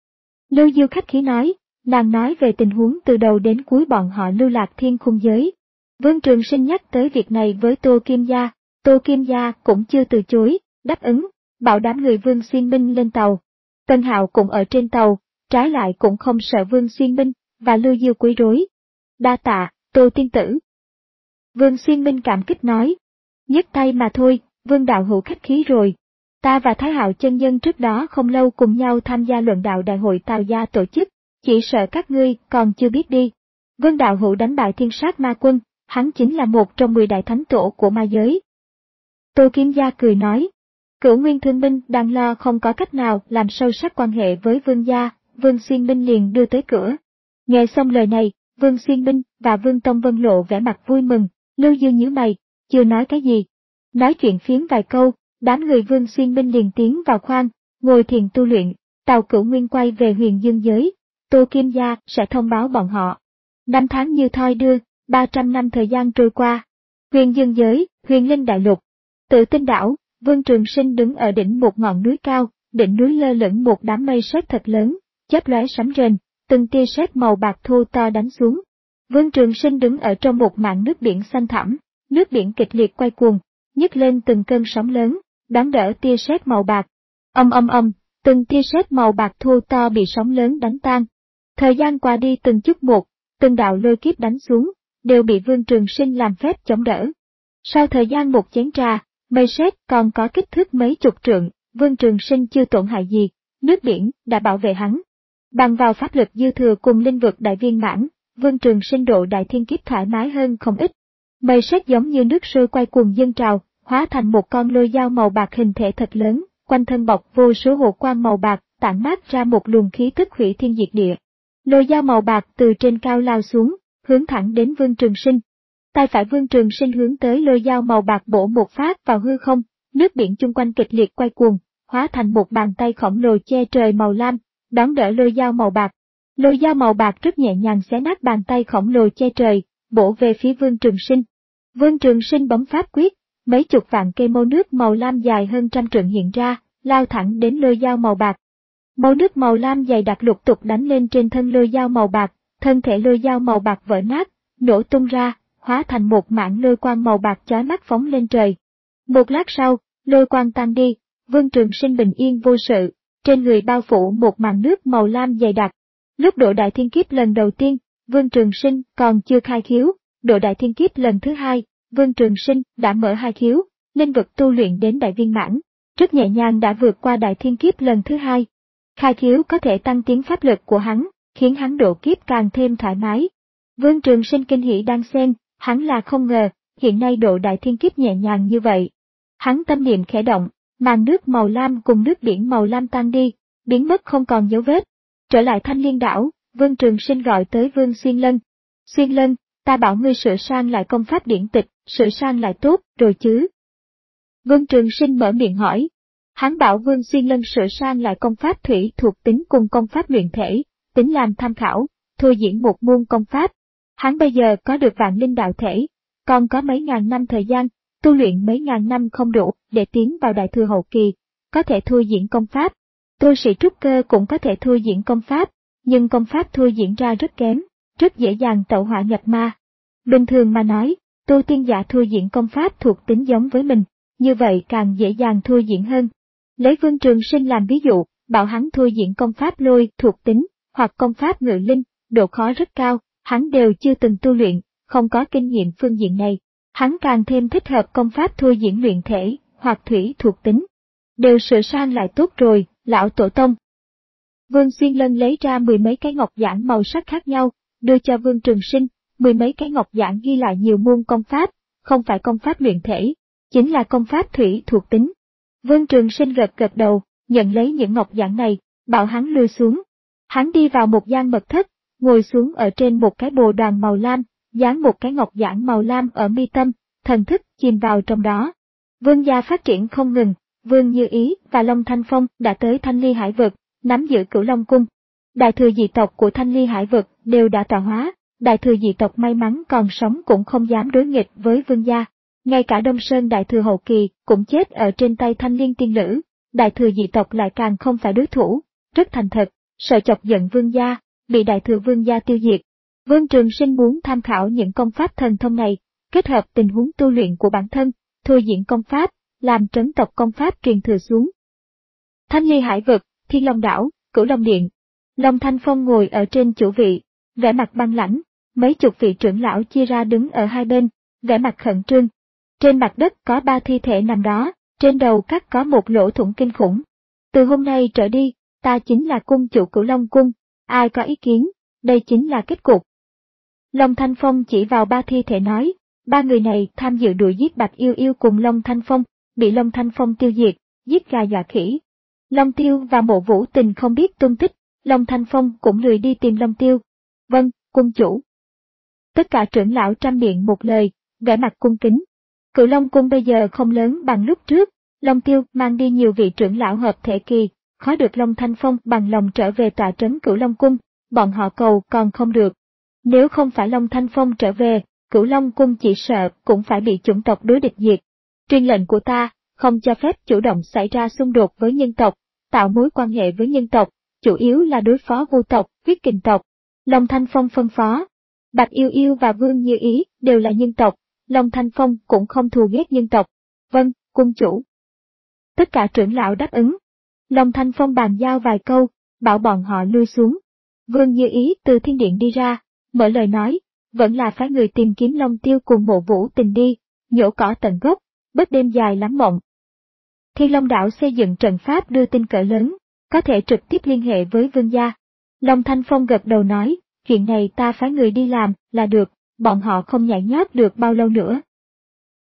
Lưu Diêu khách khí nói, nàng nói về tình huống từ đầu đến cuối bọn họ lưu lạc Thiên Khung Giới. Vương Trường Sinh nhắc tới việc này với Tô Kim Gia, Tô Kim Gia cũng chưa từ chối, đáp ứng, bảo đám người Vương Xuyên Minh lên tàu. Tân Hạo cũng ở trên tàu, trái lại cũng không sợ Vương Xuyên Minh và Lưu Diêu quấy rối. Đa tạ, Tô tiên tử. Vương Xuyên Minh cảm kích nói, nhấc tay mà thôi, Vương đạo hữu khách khí rồi. Ta và Thái Hạo chân nhân trước đó không lâu cùng nhau tham gia luận đạo đại hội Tào gia tổ chức, chỉ sợ các ngươi còn chưa biết đi. Vương đạo hữu đánh bại thiên sát ma quân, hắn chính là một trong mười đại thánh tổ của ma giới. Tô Kim Gia cười nói, Cửu Nguyên Thương Minh đang lo không có cách nào làm sâu sắc quan hệ với Vương gia, Vương Xuyên Minh liền đưa tới cửa. Nghe xong lời này, Vương Xuyên Minh và Vương Tông Vân lộ vẻ mặt vui mừng, Lưu Diêu nhíu mày, chưa nói cái gì. Nói chuyện phiếm vài câu, đám người Vương Xuyên Minh liền tiến vào khoang, ngồi thiền tu luyện, tàu Cửu Nguyên quay về Huyền Dương Giới, Tô Kim Gia sẽ thông báo bọn họ. Năm tháng như thoi đưa, ba trăm năm thời gian trôi qua. Huyền Dương Giới, Huyền Linh Đại Lục. Tự Tinh Đảo, Vương Trường Sinh đứng ở đỉnh một ngọn núi cao, đỉnh núi lơ lửng một đám mây sét thật lớn, chớp lóe sấm rền, từng tia sét màu bạc thô to đánh xuống. Vương Trường Sinh đứng ở trong một mảng nước biển xanh thẳm, nước biển kịch liệt quay cuồng, nhấc lên từng cơn sóng lớn, đón đỡ tia sét màu bạc. Âm âm âm, từng tia sét màu bạc thô to bị sóng lớn đánh tan. Thời gian qua đi từng chút một, từng đạo lôi kiếp đánh xuống, đều bị Vương Trường Sinh làm phép chống đỡ. Sau thời gian một chén trà, mây sét còn có kích thước mấy chục trượng, Vương Trường Sinh chưa tổn hại gì, nước biển đã bảo vệ hắn. Bằng vào pháp lực dư thừa cùng linh vực đại viên mãn, Vương Trường Sinh độ đại thiên kiếp thoải mái hơn không ít. Mây sét giống như nước sôi quay cuồng dâng trào, hóa thành một con lôi dao màu bạc hình thể thật lớn, quanh thân bọc vô số hồ quang màu bạc, tản mát ra một luồng khí tức hủy thiên diệt địa. Lôi dao màu bạc từ trên cao lao xuống, hướng thẳng đến Vương Trường Sinh. Tay phải Vương Trường Sinh hướng tới lôi dao màu bạc bổ một phát vào hư không, nước biển chung quanh kịch liệt quay cuồng, hóa thành một bàn tay khổng lồ che trời màu lam, đón đỡ lôi dao màu bạc. Lôi dao màu bạc rất nhẹ nhàng xé nát bàn tay khổng lồ che trời, bổ về phía Vương Trường Sinh. Vương Trường Sinh bấm pháp quyết, mấy chục vạn cây mâu nước màu lam dài hơn trăm trượng hiện ra, lao thẳng đến lôi dao màu bạc. Mâu nước màu lam dày đặc lục tục đánh lên trên thân lôi dao màu bạc, thân thể lôi dao màu bạc vỡ nát, nổ tung ra, hóa thành một mảng lôi quang màu bạc chói mắt phóng lên trời. Một lát sau, lôi quang tan đi, Vương Trường Sinh bình yên vô sự, trên người bao phủ một màn nước màu lam dày đặc. Lúc độ đại thiên kiếp lần đầu tiên, Vương Trường Sinh còn chưa khai khiếu, độ đại thiên kiếp lần thứ hai, Vương Trường Sinh đã mở hai khiếu, linh vực tu luyện đến đại viên mãn, rất nhẹ nhàng đã vượt qua đại thiên kiếp lần thứ hai. Khai khiếu có thể tăng tiến pháp lực của hắn, khiến hắn độ kiếp càng thêm thoải mái. Vương Trường Sinh kinh hỉ đan xen, hắn là không ngờ, hiện nay độ đại thiên kiếp nhẹ nhàng như vậy. Hắn tâm niệm khẽ động, màn nước màu lam cùng nước biển màu lam tan đi, biến mất không còn dấu vết. Trở lại Thanh Liên đảo, Vương Trường Sinh gọi tới Vương Xuyên Lân. Xuyên Lân, ta bảo ngươi sửa sang lại công pháp điển tịch, sửa sang lại tốt rồi chứ? Vương Trường Sinh mở miệng hỏi. Hắn bảo Vương Xuyên Lân sửa sang lại công pháp thủy thuộc tính cùng công pháp luyện thể, tính làm tham khảo, thôi diễn một môn công pháp. Hắn bây giờ có được vạn linh đạo thể, còn có mấy ngàn năm thời gian, tu luyện mấy ngàn năm không đủ để tiến vào đại thừa hậu kỳ, có thể thôi diễn công pháp. Tu sĩ trúc cơ cũng có thể thôi diễn công pháp, nhưng công pháp thôi diễn ra rất kém, rất dễ dàng tẩu hỏa nhập ma. Bình thường mà nói, tu tiên giả thôi diễn công pháp thuộc tính giống với mình, như vậy càng dễ dàng thôi diễn hơn. Lấy Vương Trường Sinh làm ví dụ, bảo hắn thôi diễn công pháp lôi thuộc tính, hoặc công pháp ngự linh, độ khó rất cao, hắn đều chưa từng tu luyện, không có kinh nghiệm phương diện này. Hắn càng thêm thích hợp công pháp thôi diễn luyện thể, hoặc thủy thuộc tính. Đều sửa sang lại tốt rồi, lão tổ tông. Vương Xuyên Lân lấy ra mười mấy cái ngọc giản màu sắc khác nhau, đưa cho Vương Trường Sinh, mười mấy cái ngọc giản ghi lại nhiều môn công pháp, không phải công pháp luyện thể, chính là công pháp thủy thuộc tính. Vương Trường Sinh gật gật đầu, nhận lấy những ngọc giản này, bảo hắn lui xuống. Hắn đi vào một gian mật thất, ngồi xuống ở trên một cái bồ đoàn màu lam, dán một cái ngọc giản màu lam ở mi tâm, thần thức chìm vào trong đó. Vương gia phát triển không ngừng, Vương Như Ý và Long Thanh Phong đã tới Thanh Ly Hải Vực, nắm giữ Cửu Long Cung. Đại thừa dị tộc của Thanh Ly Hải Vực đều đã tọa hóa, đại thừa dị tộc may mắn còn sống cũng không dám đối nghịch với Vương gia. Ngay cả Đông Sơn đại thừa hậu kỳ cũng chết ở trên tay Thanh Liên tiên nữ, đại thừa dị tộc lại càng không phải đối thủ, rất thành thật, sợ chọc giận Vương gia, bị đại thừa Vương gia tiêu diệt. Vương Trường Sinh muốn tham khảo những công pháp thần thông này, kết hợp tình huống tu luyện của bản thân, thôi diễn công pháp, làm trấn tộc công pháp truyền thừa xuống. Thanh Ly Hải Vực, Thiên Long Đảo, Cửu Long Điện. Long Thanh Phong ngồi ở trên chủ vị, vẻ mặt băng lãnh, mấy chục vị trưởng lão chia ra đứng ở hai bên, vẻ mặt khẩn trương. Trên mặt đất có ba thi thể nằm đó, trên đầu các có một lỗ thủng kinh khủng. Từ hôm nay trở đi, ta chính là cung chủ Cửu Long Cung, ai có ý kiến, đây chính là kết cục. Long Thanh Phong chỉ vào ba thi thể nói, ba người này tham dự đuổi giết Bạch Yêu Yêu cùng Long Thanh Phong, bị Long Thanh Phong tiêu diệt, giết gà dọa khỉ. Long Tiêu và Mộ Vũ Tình không biết tung tích, Long Thanh Phong cũng lười đi tìm Long Tiêu. Vâng, cung chủ. Tất cả trưởng lão trăm miệng một lời, vẻ mặt cung kính. Cửu Long Cung bây giờ không lớn bằng lúc trước, Long Tiêu mang đi nhiều vị trưởng lão hợp thể kỳ, khó được Long Thanh Phong bằng lòng trở về tọa trấn Cửu Long Cung, bọn họ cầu còn không được. Nếu không phải Long Thanh Phong trở về, Cửu Long Cung chỉ sợ cũng phải bị chủng tộc đối địch diệt. Truyền lệnh của ta, không cho phép chủ động xảy ra xung đột với nhân tộc, tạo mối quan hệ với nhân tộc, chủ yếu là đối phó vu tộc, huyết kình tộc. Long Thanh Phong phân phó. Bạch Yêu Yêu và Vương Như Ý đều là nhân tộc, Long Thanh Phong cũng không thù ghét nhân tộc. Vâng, cung chủ. Tất cả trưởng lão đáp ứng. Long Thanh Phong bàn giao vài câu, bảo bọn họ lui xuống. Vương Như Ý từ thiên điện đi ra, mở lời nói, vẫn là phái người tìm kiếm Long Tiêu cùng Mộ Vũ Tình đi, nhổ cỏ tận gốc, bớt đêm dài lắm mộng. Thiên Long Đảo xây dựng trận pháp đưa tin cỡ lớn, có thể trực tiếp liên hệ với Vương gia. Long Thanh Phong gật đầu nói, chuyện này ta phái người đi làm là được, bọn họ không nhảy nhót được bao lâu nữa.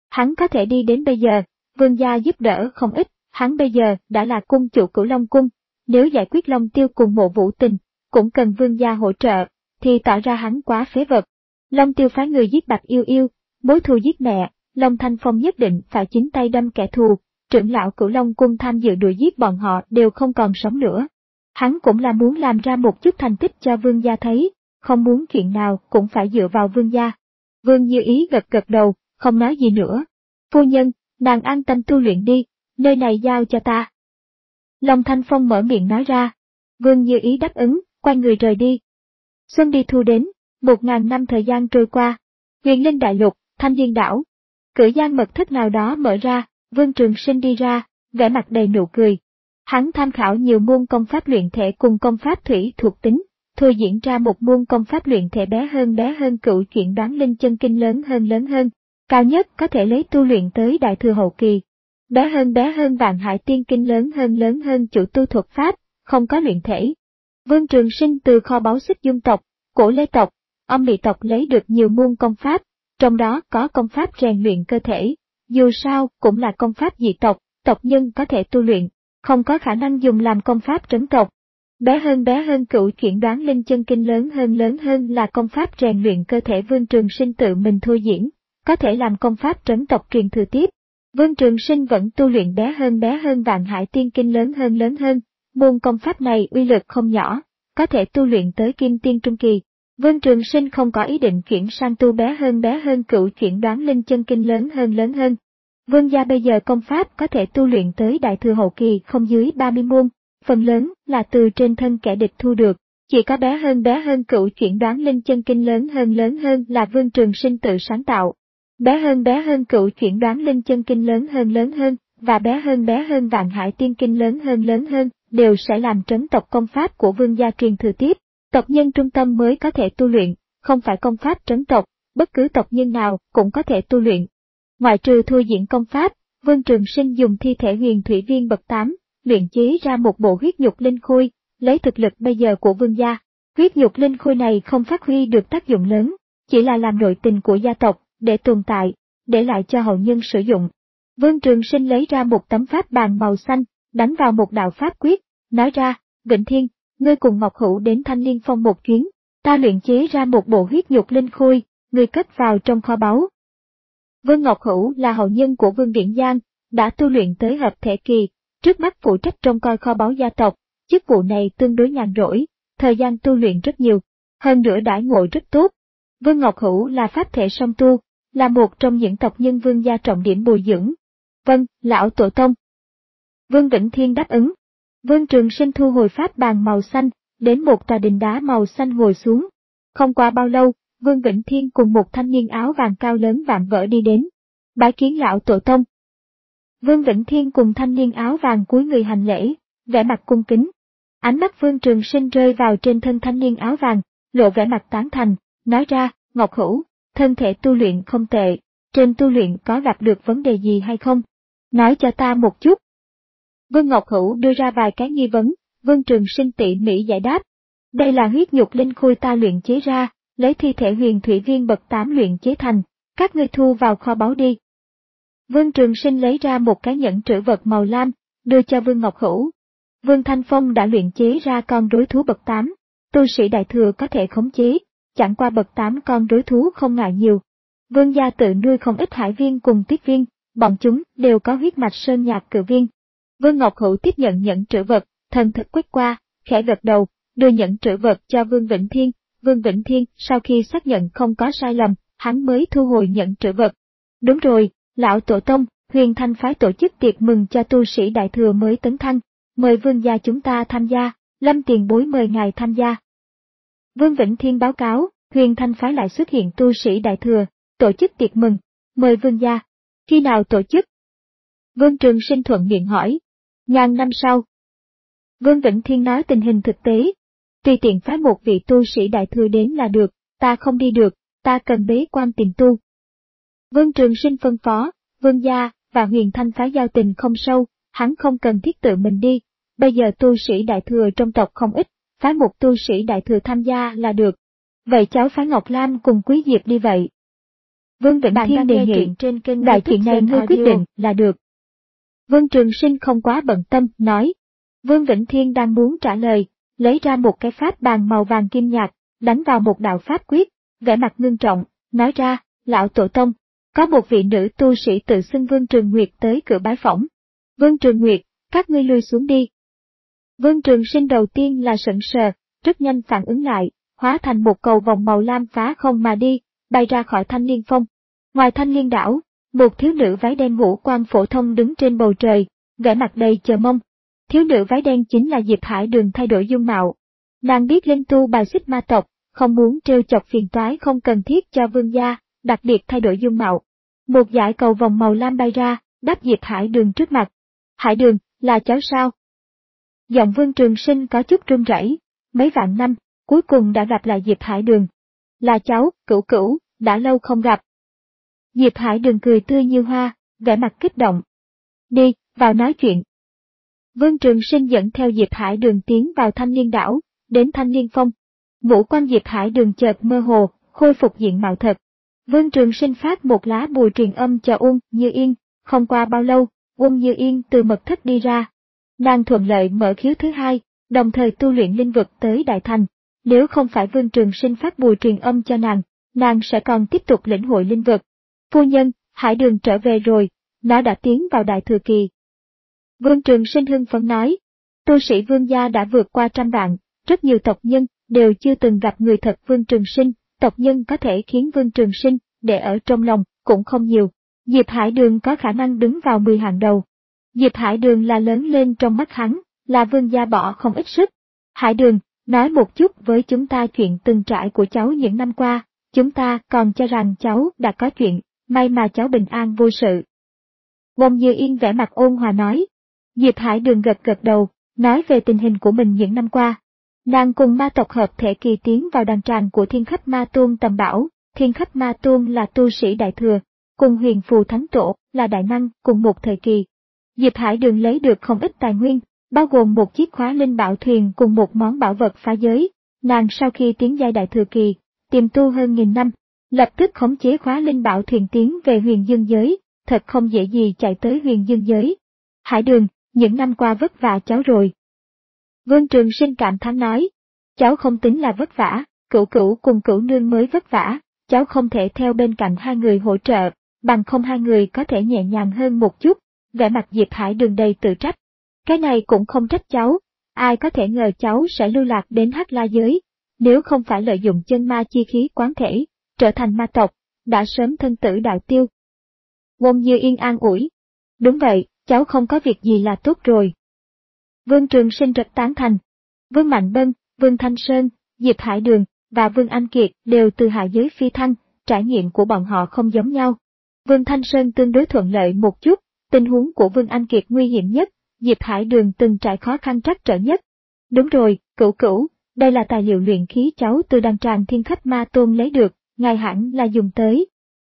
Hắn có thể đi đến bây giờ, vương gia giúp đỡ không ít, hắn bây giờ đã là cung chủ Cửu Long Cung, nếu giải quyết Long Tiêu cùng Mộ Vũ Tình, cũng cần vương gia hỗ trợ, thì tỏ ra hắn quá phế vật. Long Tiêu phái người giết Bạch Yêu Yêu, mối thù giết mẹ, Long Thanh Phong nhất định phải chính tay đâm kẻ thù, trưởng lão Cửu Long Cung tham dự đuổi giết bọn họ đều không còn sống nữa. Hắn cũng là muốn làm ra một chút thành tích cho vương gia thấy, không muốn chuyện nào cũng phải dựa vào vương gia. Vương Như Ý gật gật đầu, không nói gì nữa. Phu nhân, nàng an tâm tu luyện đi, nơi này giao cho ta. Long Thanh Phong mở miệng nói ra. Vương Như Ý đáp ứng, quay người rời đi. Xuân đi thu đến, một ngàn năm thời gian trôi qua. Huyền Linh Đại Lục, Thanh Liên Đảo. Cửa gian mật thất nào đó mở ra, Vương Trường Sinh đi ra, vẻ mặt đầy nụ cười. Hắn tham khảo nhiều môn công pháp luyện thể cùng công pháp thủy thuộc tính, thôi diễn ra một môn công pháp luyện thể bé hơn bé hơn cựu chuyển đoán linh chân kinh lớn hơn lớn hơn, cao nhất có thể lấy tu luyện tới đại thừa hậu kỳ. Bé hơn bé hơn vạn hải tiên kinh lớn hơn lớn hơn chủ tu thuật pháp, không có luyện thể. Vương Trường Sinh từ kho báu Xích Dung tộc, Cổ Lê tộc, Âm Mị tộc lấy được nhiều môn công pháp, trong đó có công pháp rèn luyện cơ thể, dù sao cũng là công pháp dị tộc, tộc nhân có thể tu luyện, không có khả năng dùng làm công pháp trấn tộc. Bé hơn bé hơn cựu chuyển đoán linh chân kinh lớn hơn lớn hơn là công pháp rèn luyện cơ thể Vương Trường Sinh tự mình thôi diễn, có thể làm công pháp trấn tộc truyền thừa tiếp. Vương Trường Sinh vẫn tu luyện bé hơn bé hơn vạn hải tiên kinh lớn hơn lớn hơn, môn công pháp này uy lực không nhỏ, có thể tu luyện tới kim tiên trung kỳ. Vương Trường Sinh không có ý định chuyển sang tu bé hơn bé hơn cựu chuyển đoán linh chân kinh lớn hơn lớn hơn. Vương gia bây giờ công pháp có thể tu luyện tới đại thừa hậu kỳ không dưới ba mươi môn, phần lớn là từ trên thân kẻ địch thu được, chỉ có bé hơn bé hơn cựu chuyển đoán linh chân kinh lớn hơn lớn hơn là Vương Trường Sinh tự sáng tạo. Bé hơn bé hơn cựu chuyển đoán linh chân kinh lớn hơn lớn hơn, và bé hơn bé hơn vạn hải tiên kinh lớn hơn lớn hơn, đều sẽ làm trấn tộc công pháp của vương gia truyền thừa tiếp. Tộc nhân trung tâm mới có thể tu luyện, không phải công pháp trấn tộc, bất cứ tộc nhân nào cũng có thể tu luyện. Ngoại trừ thôi diễn công pháp, Vương Trường Sinh dùng thi thể huyền thủy viên bậc tám, luyện chế ra một bộ huyết nhục linh khôi, lấy thực lực bây giờ của vương gia. Huyết nhục linh khôi này không phát huy được tác dụng lớn, chỉ là làm nội tình của gia tộc, để tồn tại, để lại cho hậu nhân sử dụng. Vương Trường Sinh lấy ra một tấm pháp bàn màu xanh, đánh vào một đạo pháp quyết, nói ra, Vĩnh Thiên, ngươi cùng Ngọc Hữu đến Thanh Liên Phong một chuyến, ta luyện chế ra một bộ huyết nhục linh khôi, ngươi cất vào trong kho báu. Vương Ngọc Hữu là hậu nhân của Vương Viễn Giang, đã tu luyện tới hợp thể kỳ, trước mắt phụ trách trông coi kho báu gia tộc, chức vụ này tương đối nhàn rỗi, thời gian tu luyện rất nhiều, hơn nữa đãi ngộ rất tốt. Vương Ngọc Hữu là pháp thể song tu, là một trong những tộc nhân vương gia trọng điểm bồi dưỡng. Vâng, lão tổ tông. Vương Vĩnh Thiên đáp ứng. Vương Trường Sinh thu hồi pháp bàn màu xanh, đến một tòa đình đá màu xanh ngồi xuống. Không qua bao lâu, Vương Vĩnh Thiên cùng một thanh niên áo vàng cao lớn vạm vỡ đi đến. Bái kiến lão tổ tông. Vương Vĩnh Thiên cùng thanh niên áo vàng cúi người hành lễ, vẻ mặt cung kính. Ánh mắt Vương Trường Sinh rơi vào trên thân thanh niên áo vàng, lộ vẻ mặt tán thành, nói ra, Ngọc Hữu, thân thể tu luyện không tệ, trên tu luyện có gặp được vấn đề gì hay không? Nói cho ta một chút. Vương Ngọc Hữu đưa ra vài cái nghi vấn, Vương Trường Sinh tỉ mỉ giải đáp. Đây là huyết nhục linh khôi ta luyện chế ra, lấy thi thể huyền thủy viên bậc tám luyện chế thành, các ngươi thu vào kho báu đi. Vương Trường Sinh lấy ra một cái nhẫn trữ vật màu lam, đưa cho Vương Ngọc Hữu. Vương Thanh Phong đã luyện chế ra con rối thú bậc tám, tu sĩ đại thừa có thể khống chế, chẳng qua bậc tám con rối thú không ngại nhiều. Vương gia tự nuôi không ít hải viên cùng tiết viên, bọn chúng đều có huyết mạch sơn nhạc cự viên. Vương Ngọc Hữu tiếp nhận nhẫn trữ vật, thần thức quét qua, khẽ gật đầu, đưa nhẫn trữ vật cho Vương Vĩnh Thiên. Vương Vĩnh Thiên sau khi xác nhận không có sai lầm, hắn mới thu hồi nhẫn trữ vật. Đúng rồi, lão tổ tông, Huyền Thanh phái tổ chức tiệc mừng cho tu sĩ đại thừa mới tấn thăng, mời vương gia chúng ta tham gia, Lâm tiền bối mời ngài tham gia. Vương Vĩnh Thiên báo cáo, Huyền Thanh phái lại xuất hiện tu sĩ đại thừa, tổ chức tiệc mừng, mời vương gia. Khi nào tổ chức? Vương Trường Sinh thuận miệng hỏi. Ngàn năm sau. Vương Vĩnh Thiên nói tình hình thực tế. Tùy tiện phái một vị tu sĩ đại thừa đến là được, ta không đi được, ta cần bế quan tìm tu. Vương Trường Sinh phân phó, vương gia và Huyền Thanh phái giao tình không sâu, hắn không cần thiết tự mình đi, bây giờ tu sĩ đại thừa trong tộc không ít, phái một tu sĩ đại thừa tham gia là được. Vậy cháu phái Ngọc Lam cùng Quý Diệp đi vậy. Vương Vĩnh Thiên đề nghị, đại chuyện này ngươi quyết định là được. Vương Trường Sinh không quá bận tâm, nói. Vương Vĩnh Thiên đang muốn trả lời, lấy ra một cái pháp bàn màu vàng kim nhạt, đánh vào một đạo pháp quyết, vẻ mặt ngưng trọng, nói ra, lão tổ tông, có một vị nữ tu sĩ tự xưng Vương Trường Nguyệt tới cửa bái phỏng. Vương Trường Nguyệt, các ngươi lui xuống đi. Vương Trường Sinh đầu tiên là sững sờ, rất nhanh phản ứng lại, hóa thành một cầu vòng màu lam phá không mà đi, bay ra khỏi Thanh Liên Phong. Ngoài Thanh Liên đảo, một thiếu nữ váy đen ngũ quan phổ thông đứng trên bầu trời, vẻ mặt đầy chờ mong. Thiếu nữ váy đen chính là Diệp Hải Đường thay đổi dung mạo. Nàng biết linh tu bài xích ma tộc, không muốn trêu chọc phiền toái không cần thiết cho vương gia, đặc biệt thay đổi dung mạo. Một dải cầu vòng màu lam bay ra, đáp Diệp Hải Đường trước mặt. Hải Đường, là cháu sao? Giọng Vương Trường Sinh có chút run rẩy, mấy vạn năm, cuối cùng đã gặp lại Diệp Hải Đường. Là cháu, Cửu Cửu, đã lâu không gặp. Diệp Hải Đường cười tươi như hoa, vẻ mặt kích động. Đi, vào nói chuyện. Vương Trường Sinh dẫn theo Diệp Hải Đường tiến vào Thanh Liên đảo, đến Thanh Liên Phong. Ngũ quan Diệp Hải Đường chợt mơ hồ, khôi phục diện mạo thật. Vương Trường Sinh phát một lá bùa truyền âm cho Uông Như Yên, không qua bao lâu, Uông Như Yên từ mật thất đi ra. Nàng thuận lợi mở khiếu thứ hai, đồng thời tu luyện linh vực tới Đại Thành. Nếu không phải Vương Trường Sinh phát bùa truyền âm cho nàng, nàng sẽ còn tiếp tục lĩnh hội linh vực. Phu nhân, Hải Đường trở về rồi, nó đã tiến vào Đại Thừa Kỳ. Vương Trường Sinh hưng phấn nói, tu sĩ Vương gia đã vượt qua trăm vạn, rất nhiều tộc nhân đều chưa từng gặp người thật Vương Trường Sinh, tộc nhân có thể khiến Vương Trường Sinh để ở trong lòng cũng không nhiều. Diệp Hải Đường có khả năng đứng vào mười hàng đầu. Diệp Hải Đường là lớn lên trong mắt hắn, là Vương gia bỏ không ít sức. Hải Đường, nói một chút với chúng ta chuyện từng trải của cháu những năm qua, chúng ta còn cho rằng cháu đã có chuyện, may mà cháu bình an vô sự. Uông Như Yên vẻ mặt ôn hòa nói. Diệp Hải Đường gật gật đầu, nói về tình hình của mình những năm qua. Nàng cùng ma tộc hợp thể kỳ tiến vào đàn tràng của Thiên Khách Ma Tôn tầm bảo, Thiên Khách Ma Tôn là tu sĩ đại thừa, cùng Huyền Phù Thánh Tổ là đại năng cùng một thời kỳ. Diệp Hải Đường lấy được không ít tài nguyên, bao gồm một chiếc khóa linh bảo thuyền cùng một món bảo vật phá giới. Nàng sau khi tiến giai đại thừa kỳ, tiềm tu hơn nghìn năm, lập tức khống chế khóa linh bảo thuyền tiến về Huyền Dương giới, thật không dễ gì chạy tới Huyền Dương giới. Hải Đường, những năm qua vất vả cháu rồi. Vương Trường Sinh cảm thán nói, cháu không tính là vất vả, Cửu Cửu cùng Cửu Nương mới vất vả, cháu không thể theo bên cạnh hai người hỗ trợ, bằng không hai người có thể nhẹ nhàng hơn một chút. Vẻ mặt Diệp Hải Đường đầy tự trách. Cái này cũng không trách cháu, ai có thể ngờ cháu sẽ lưu lạc đến Hắc La giới, nếu không phải lợi dụng chân ma chi khí quán thể, trở thành ma tộc, đã sớm thân tử đạo tiêu. Uông Như Yên an ủi. Đúng vậy, cháu không có việc gì là tốt rồi. Vương Trường Sinh rất tán thành. Vương Mạnh Bân, Vương Thanh Sơn, Diệp Hải Đường và Vương Anh Kiệt đều từ hạ giới phi thăng, trải nghiệm của bọn họ không giống nhau. Vương Thanh Sơn tương đối thuận lợi một chút, tình huống của Vương Anh Kiệt nguy hiểm nhất, Diệp Hải Đường từng trải khó khăn trắc trở nhất. Đúng rồi, Cửu Cửu, đây là tài liệu luyện khí cháu từ đàn tràng Thiên Khách Ma Tôn lấy được, ngài hẳn là dùng tới.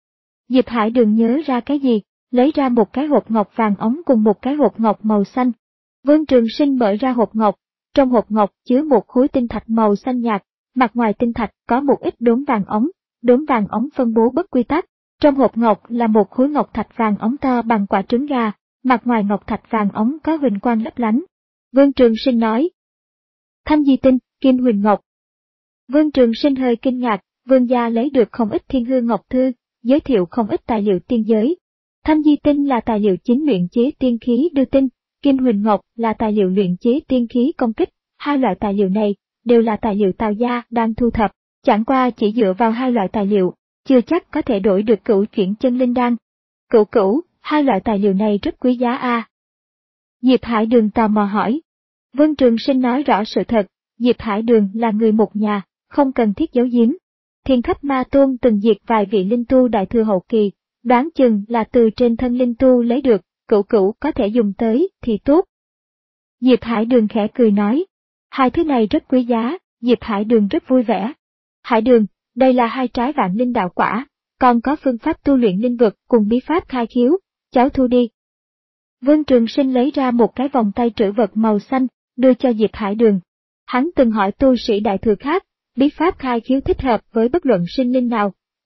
Diệp Hải Đường nhớ ra cái gì, lấy ra một cái hộp ngọc vàng óng cùng một cái hộp ngọc màu xanh. Vương Trường Sinh mở ra hộp ngọc, trong hộp ngọc chứa một khối tinh thạch màu xanh nhạt, mặt ngoài tinh thạch có một ít đốm vàng óng, đốm vàng óng phân bố bất quy tắc. Trong hộp ngọc là một khối ngọc thạch vàng óng to bằng quả trứng gà, mặt ngoài ngọc thạch vàng óng có huỳnh quang lấp lánh. Vương Trường Sinh nói. Thanh Di Tinh, Kim Huỳnh Ngọc. Vương Trường Sinh hơi kinh ngạc, Vương gia lấy được không ít thiên hư ngọc thư, giới thiệu không ít tài liệu tiên giới. Thanh Di Tinh là tài liệu chính luyện chế tiên khí đưa tinh, Kim Huỳnh Ngọc là tài liệu luyện chế tiên khí công kích, hai loại tài liệu này đều là tài liệu Tào gia đang thu thập, chẳng qua chỉ dựa vào hai loại tài liệu, chưa chắc có thể đổi được Cửu chuyển chân linh đan. Cửu Cửu, hai loại tài liệu này rất quý giá a. À? Diệp Hải Đường tò mò hỏi. Vương Trường Sinh nói rõ sự thật, Diệp Hải Đường là người một nhà, không cần thiết giấu giếm. Thiên Khách Ma Tôn từng diệt vài vị linh tu đại thừa hậu kỳ, đoán chừng là từ trên thân linh tu lấy được, Cửu Cửu có thể dùng tới thì tốt. Diệp Hải Đường khẽ cười nói, hai thứ này rất quý giá, Diệp Hải Đường rất vui vẻ. Hải Đường, đây là hai trái vạn linh đạo quả, còn có phương pháp tu luyện linh vực cùng bí pháp khai khiếu, cháu thu đi. Vương Trường Sinh lấy ra một cái vòng tay trữ vật màu xanh, đưa cho Diệp Hải Đường. Hắn từng hỏi tu sĩ đại thừa khác, bí pháp khai khiếu thích hợp với bất luận sinh linh nào,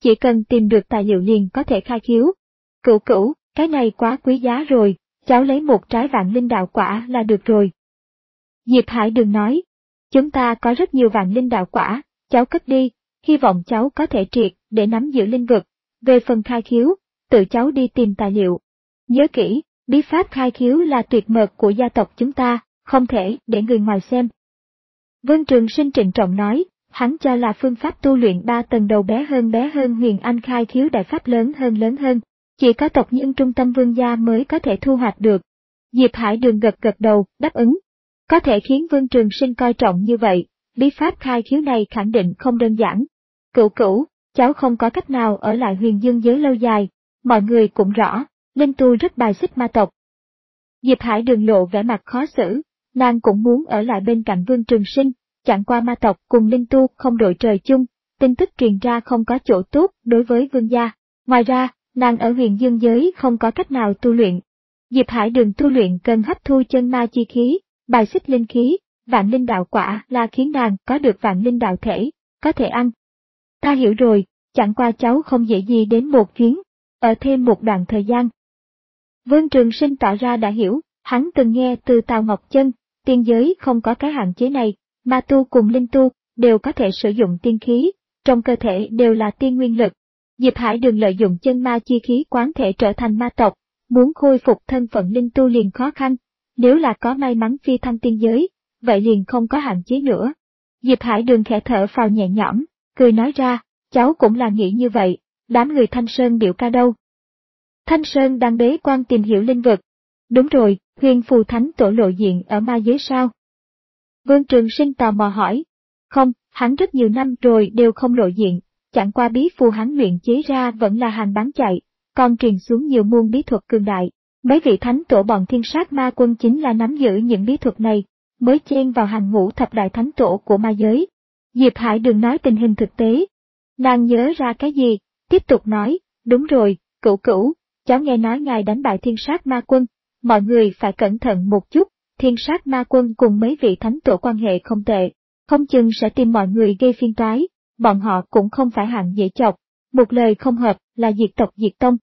chỉ cần tìm được tài liệu liền có thể khai khiếu. Cửu cửu, cái này quá quý giá rồi, cháu lấy một trái vạn linh đạo quả là được rồi. Diệp Hải Đường nói, chúng ta có rất nhiều vạn linh đạo quả, cháu cất đi, hy vọng cháu có thể triệt để nắm giữ linh vực. Về phần khai khiếu, tự cháu đi tìm tài liệu. Nhớ kỹ, bí pháp khai khiếu là tuyệt mật của gia tộc chúng ta, không thể để người ngoài xem. Vương Trường Sinh trịnh trọng nói, hắn cho là phương pháp tu luyện ba tầng đầu bé hơn bé hơn huyền anh khai khiếu đại pháp lớn hơn lớn hơn, chỉ có tộc nhân trung tâm vương gia mới có thể thu hoạch được. Diệp Hải Đường gật gật đầu, đáp ứng. Có thể khiến Vương Trường Sinh coi trọng như vậy, bí pháp khai khiếu này khẳng định không đơn giản. Cửu cửu, cháu không có cách nào ở lại huyền dương giới lâu dài, mọi người cũng rõ, linh tu rất bài xích ma tộc. Diệp Hải Đường lộ vẻ mặt khó xử, nàng cũng muốn ở lại bên cạnh Vương Trường Sinh, chẳng qua ma tộc cùng linh tu không đội trời chung, tin tức truyền ra không có chỗ tốt đối với vương gia. Ngoài ra, nàng ở huyền dương giới không có cách nào tu luyện. Diệp Hải Đường tu luyện cần hấp thu chân ma chi khí, bài xích linh khí, vạn linh đạo quả là khiến nàng có được vạn linh đạo thể, có thể ăn. Ta hiểu rồi, chẳng qua cháu không dễ gì đến một chuyến, ở thêm một đoạn thời gian. Vương Trường Sinh tỏ ra đã hiểu, hắn từng nghe từ Tào Ngọc Chân, tiên giới không có cái hạn chế này, ma tu cùng linh tu đều có thể sử dụng tiên khí, trong cơ thể đều là tiên nguyên lực. Diệp Hải Đường lợi dụng chân ma chi khí quán thể trở thành ma tộc, muốn khôi phục thân phận linh tu liền khó khăn, nếu là có may mắn phi thăng tiên giới, vậy liền không có hạn chế nữa. Diệp Hải Đường khẽ thở phào nhẹ nhõm, cười nói ra, cháu cũng là nghĩ như vậy, đám người Thanh Sơn biểu ca đâu? Thanh Sơn đang bế quan tìm hiểu linh vực. Đúng rồi, huyền phù thánh tổ lộ diện ở ma giới sao? Vương Trường Sinh tò mò hỏi. Không, hắn rất nhiều năm rồi đều không lộ diện, chẳng qua bí phù hắn luyện chế ra vẫn là hàng bán chạy, còn truyền xuống nhiều môn bí thuật cường đại. Mấy vị thánh tổ bọn thiên sát ma quân chính là nắm giữ những bí thuật này, mới chen vào hàng ngũ thập đại thánh tổ của ma giới. Diệp Hải Đường nói tình hình thực tế. Nàng nhớ ra cái gì, tiếp tục nói, đúng rồi, cửu cửu, cháu nghe nói ngài đánh bại thiên sát ma quân, mọi người phải cẩn thận một chút, thiên sát ma quân cùng mấy vị thánh tổ quan hệ không tệ, không chừng sẽ tìm mọi người gây phiền toái, bọn họ cũng không phải hạng dễ chọc, một lời không hợp là diệt tộc diệt tông.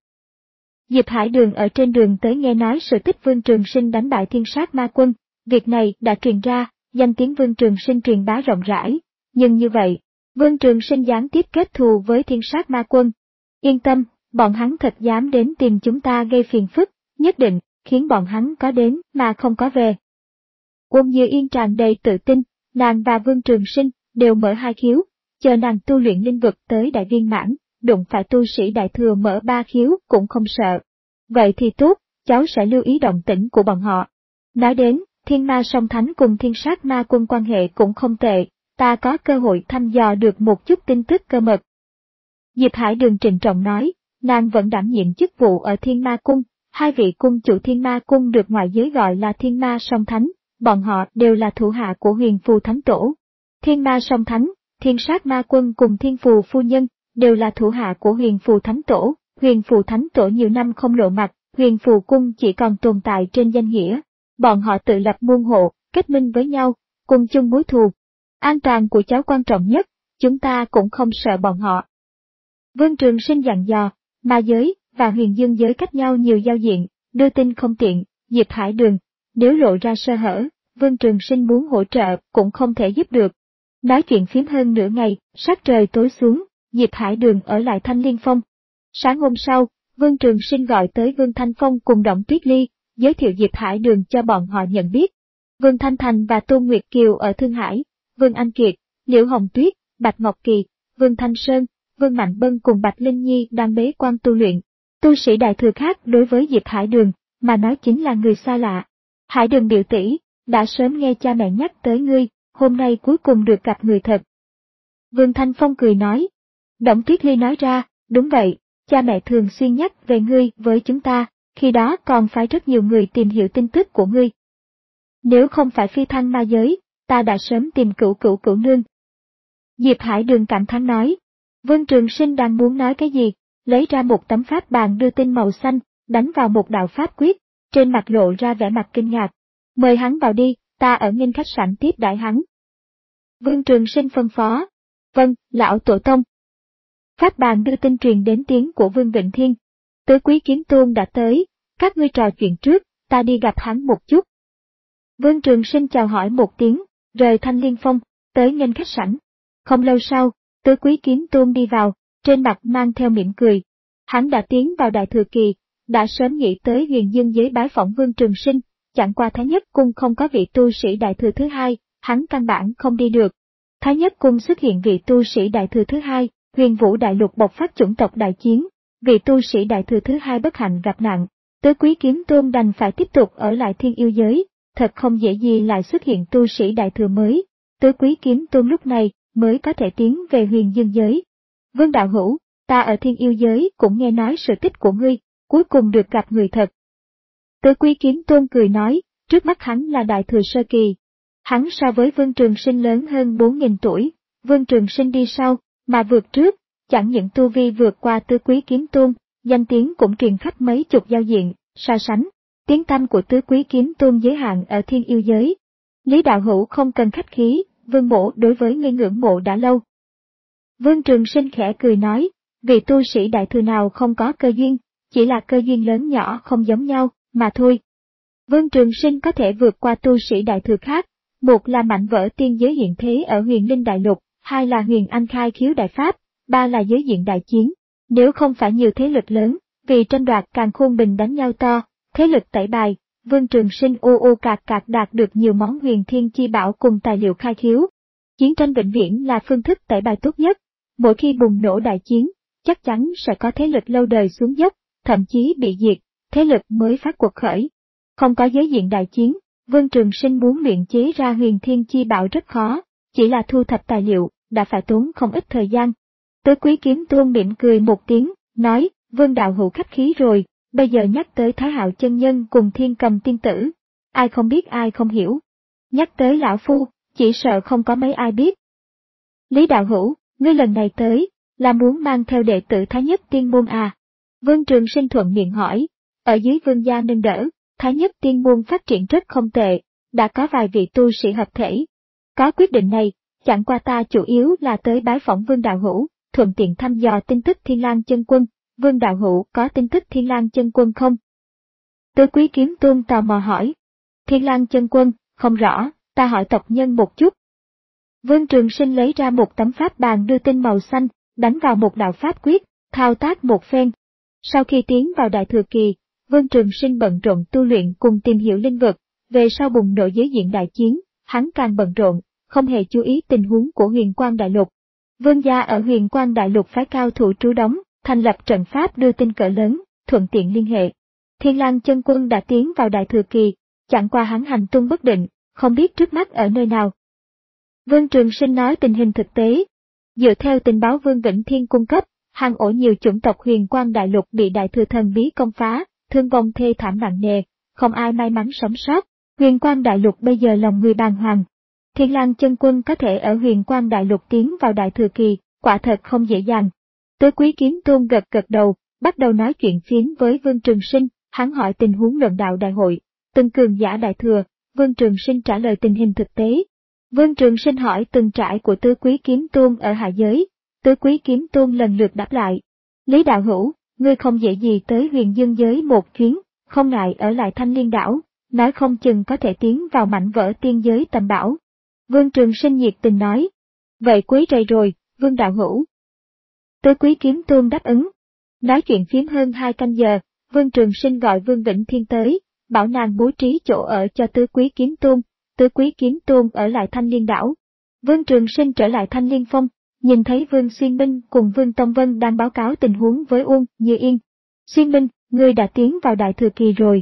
Diệp Hải Đường ở trên đường tới nghe nói sự tích Vương Trường Sinh đánh bại thiên sát ma quân, việc này đã truyền ra, danh tiếng Vương Trường Sinh truyền bá rộng rãi, nhưng như vậy, Vương Trường Sinh gián tiếp kết thù với thiên sát ma quân. Yên tâm, bọn hắn thật dám đến tìm chúng ta gây phiền phức, nhất định khiến bọn hắn có đến mà không có về. Quân Như Yên tràn đầy tự tin, nàng và Vương Trường Sinh đều mở hai khiếu, chờ nàng tu luyện linh vực tới đại viên mãn, đụng phải tu sĩ đại thừa mở ba khiếu cũng không sợ. Vậy thì tốt, cháu sẽ lưu ý động tĩnh của bọn họ. Nói đến, thiên ma song thánh cùng thiên sát ma quân quan hệ cũng không tệ, ta có cơ hội thăm dò được một chút tin tức cơ mật. Diệp Hải Đường trịnh trọng nói, nàng vẫn đảm nhiệm chức vụ ở thiên ma cung, hai vị cung chủ thiên ma cung được ngoại giới gọi là thiên ma song thánh, bọn họ đều là thủ hạ của huyền phù thánh tổ. Thiên ma song thánh, thiên sát ma quân cùng thiên phù phu nhân, đều là thủ hạ của huyền phù thánh tổ, huyền phù thánh tổ nhiều năm không lộ mặt, huyền phù cung chỉ còn tồn tại trên danh nghĩa. Bọn họ tự lập môn hộ, kết minh với nhau, cùng chung mối thù. An toàn của cháu quan trọng nhất, chúng ta cũng không sợ bọn họ. Vương Trường Sinh dặn dò, ma giới và huyền dương giới cách nhau nhiều giao diện, đưa tin không tiện, Diệp Hải Đường, nếu lộ ra sơ hở, Vương Trường Sinh muốn hỗ trợ cũng không thể giúp được. Nói chuyện phím hơn nửa ngày, sắc trời tối xuống, Diệp Hải Đường ở lại Thanh Liên Phong. Sáng hôm sau, Vương Trường Sinh gọi tới Vương Thanh Phong cùng Đổng Tuyết Ly, giới thiệu Diệp Hải Đường cho bọn họ nhận biết. Vương Thanh Thành và Tôn Nguyệt Kiều ở Thương Hải, Vương Anh Kiệt, Liễu Hồng Tuyết, Bạch Ngọc Kỳ, Vương Thanh Sơn, Vương Mạnh Bân cùng Bạch Linh Nhi đang bế quan tu luyện. Tu sĩ đại thừa khác đối với Diệp Hải Đường, mà nói chính là người xa lạ. Hải Đường biểu tỷ, đã sớm nghe cha mẹ nhắc tới ngươi, hôm nay cuối cùng được gặp người thật. Vương Thanh Phong cười nói. Đổng Tuyết Ly nói ra, đúng vậy, cha mẹ thường xuyên nhắc về ngươi với chúng ta, khi đó còn phải rất nhiều người tìm hiểu tin tức của ngươi. Nếu không phải phi thăng ma giới, ta đã sớm tìm cửu cửu cửu nương. Diệp Hải Đường cảm thán nói. Vương Trường Sinh đang muốn nói cái gì, lấy ra một tấm pháp bàn đưa tin màu xanh, đánh vào một đạo pháp quyết, trên mặt lộ ra vẻ mặt kinh ngạc. Mời hắn vào đi, ta ở nghênh khách sạn tiếp đãi hắn. Vương Trường Sinh phân phó. Vâng, lão tổ tông. Pháp bàn đưa tin truyền đến tiếng của Vương Vịnh Thiên. Tứ Quý Kiếm Tôn đã tới, các ngươi trò chuyện trước, ta đi gặp hắn một chút. Vương Trường Sinh chào hỏi một tiếng, rời Thanh Liên Phong, tới nghênh khách sảnh. Không lâu sau, Tứ Quý Kiếm Tôn đi vào, trên mặt mang theo mỉm cười. Hắn đã tiến vào Đại Thừa Kỳ, đã sớm nghĩ tới Huyền Dương giới bái phỏng Vương Trường Sinh, chẳng qua Thái Nhất Cung không có vị tu sĩ Đại Thừa thứ hai, hắn căn bản không đi được. Thái Nhất Cung xuất hiện vị tu sĩ Đại Thừa thứ hai, Huyền Vũ Đại Lục bộc phát chủng tộc đại chiến, vị tu sĩ Đại Thừa thứ hai bất hạnh gặp nạn. Tứ Quý Kiếm Tôn đành phải tiếp tục ở lại Thiên Yêu giới, thật không dễ gì lại xuất hiện tu sĩ Đại Thừa mới. Tứ Quý Kiếm Tôn lúc này mới có thể tiến về Huyền Dương giới. Vương đạo hữu, ta ở Thiên Yêu giới cũng nghe nói sự tích của ngươi, cuối cùng được gặp người thật. Tứ Quý Kiếm Tôn cười nói, trước mắt hắn là Đại Thừa sơ kỳ. Hắn so với Vương Trường Sinh lớn hơn bốn nghìn tuổi, Vương Trường Sinh đi sau, mà vượt trước, chẳng những tu vi vượt qua Tứ Quý Kiếm Tôn, danh tiếng cũng truyền khắp mấy chục giao diện, so sánh. Tiếng tăm của Tứ Quý Kiếm Tôn giới hạn ở Thiên Yêu giới. Lý đạo hữu không cần khách khí, Vương mộ đối với ngươi ngưỡng mộ đã lâu. Vương Trường Sinh khẽ cười nói, vị tu sĩ Đại Thừa nào không có cơ duyên, chỉ là cơ duyên lớn nhỏ không giống nhau, mà thôi. Vương Trường Sinh có thể vượt qua tu sĩ Đại Thừa khác, một là mạnh vỡ tiên giới hiện thế ở Huyền Linh Đại Lục, hai là Huyền Anh khai khiếu đại pháp, ba là giới diện đại chiến. Nếu không phải nhiều thế lực lớn, vì tranh đoạt Càn Khôn Bình đánh nhau to, thế lực tẩy bài, Vương Trường Sinh u u cạc cạc đạt được nhiều món huyền thiên chi bảo cùng tài liệu khai khiếu. Chiến tranh vĩnh viễn là phương thức tẩy bài tốt nhất. Mỗi khi bùng nổ đại chiến, chắc chắn sẽ có thế lực lâu đời xuống dốc, thậm chí bị diệt, thế lực mới phát cuộc khởi. Không có giới diện đại chiến, Vương Trường Sinh muốn luyện chế ra huyền thiên chi bảo rất khó, chỉ là thu thập tài liệu, đã phải tốn không ít thời gian. Tứ Quý Kiếm Tôn mỉm cười một tiếng, nói, Vương đạo hữu khách khí rồi, bây giờ nhắc tới Thái Hạo chân nhân cùng Thiên Cầm tiên tử, ai không biết ai không hiểu. Nhắc tới lão phu, chỉ sợ không có mấy ai biết. Lý đạo hữu, ngươi lần này tới, là muốn mang theo đệ tử Thái Nhất Tiên môn à? Vương Trường Sinh thuận miệng hỏi, ở dưới Vương gia nâng đỡ, Thái Nhất Tiên môn phát triển rất không tệ, đã có vài vị tu sĩ hợp thể. Có quyết định này, chẳng qua ta chủ yếu là tới bái phỏng Vương đạo hữu, thuận tiện thăm dò tin tức Thiên Lang chân quân. Vương đạo hữu có tin tức Thiên Lang chân quân không? Tứ Quý Kiếm Tôn tò mò hỏi. Thiên Lang chân quân, không rõ, ta hỏi tộc nhân một chút. Vương Trường Sinh lấy ra một tấm pháp bàn đưa tin màu xanh, đánh vào một đạo pháp quyết, thao tác một phen. Sau khi tiến vào Đại Thừa Kỳ, Vương Trường Sinh bận rộn tu luyện cùng tìm hiểu linh vực, về sau bùng nổ giới diện đại chiến, hắn càng bận rộn, không hề chú ý tình huống của Huyền Quang Đại Lục. Vương gia ở Huyền Quang Đại Lục phái cao thủ trú đóng, thành lập trận pháp đưa tin cỡ lớn, thuận tiện liên hệ. Thiên Lang chân quân đã tiến vào Đại Thừa Kỳ, chẳng qua hắn hành tung bất định, không biết trước mắt ở nơi nào. Vương Trường Sinh nói tình hình thực tế. Dựa theo tình báo Vương Vĩnh Thiên cung cấp, hang ổ nhiều chủng tộc Huyền Quang Đại Lục bị Đại Thừa thần bí công phá, thương vong thê thảm nặng nề, không ai may mắn sống sót. Huyền Quang Đại Lục bây giờ lòng người bàng hoàng. Thiên Lang chân quân có thể ở Huyền Quang Đại Lục tiến vào Đại Thừa Kỳ, quả thật không dễ dàng. Tứ Quý Kiếm Tôn gật gật đầu, bắt đầu nói chuyện phiếm với Vương Trường Sinh, hắn hỏi tình huống luận đạo đại hội, từng cường giả Đại Thừa, Vương Trường Sinh trả lời tình hình thực tế. Vương Trường Sinh hỏi từng trải của Tứ Quý Kiếm Tôn ở hạ giới, Tứ Quý Kiếm Tôn lần lượt đáp lại. Lý đạo hữu, ngươi không dễ gì tới Huyền Dương giới một chuyến, không ngại ở lại Thanh Liên đảo, nói không chừng có thể tiến vào mảnh vỡ tiên giới tầm bảo. Vương Trường Sinh nhiệt tình nói. Vậy quấy rầy rồi, Vương đạo hữu. Tứ Quý Kiếm Tôn đáp ứng. Nói chuyện phiếm hơn hai canh giờ, Vương Trường Sinh gọi Vương Vĩnh Thiên tới, bảo nàng bố trí chỗ ở cho Tứ Quý Kiếm Tôn. Tứ Quý Kiếm Tôn ở lại Thanh Liên đảo. Vương Trường Sinh trở lại Thanh Liên Phong, nhìn thấy Vương Xuyên Minh cùng Vương Tông Vân đang báo cáo tình huống với Uông Như Yên. Xuyên Minh, ngươi đã tiến vào Đại Thừa Kỳ rồi.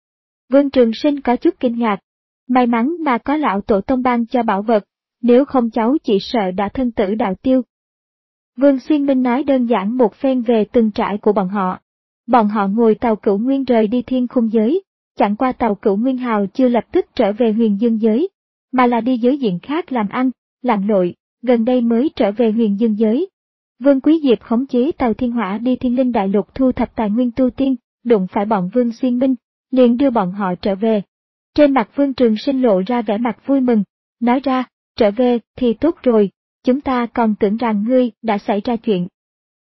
Vương Trường Sinh có chút kinh ngạc. May mắn mà có lão tổ tông ban cho bảo vật, nếu không cháu chỉ sợ đã thân tử đạo tiêu. Vương Xuyên Minh nói đơn giản một phen về từng trải của bọn họ. Bọn họ ngồi tàu Cửu Nguyên rời đi Thiên Khung giới, chẳng qua tàu Cửu Nguyên Hào chưa lập tức trở về Huyền Dương giới, mà là đi giới diện khác làm ăn, lặn lội, gần đây mới trở về Huyền Dương giới. Vương Quý Diệp khống chế tàu Thiên Hỏa đi Thiên Linh Đại Lục thu thập tài nguyên tu tiên, đụng phải bọn Vương Xuyên Minh, liền đưa bọn họ trở về. Trên mặt Vương Trường Sinh lộ ra vẻ mặt vui mừng, nói ra, trở về thì tốt rồi, chúng ta còn tưởng rằng ngươi đã xảy ra chuyện.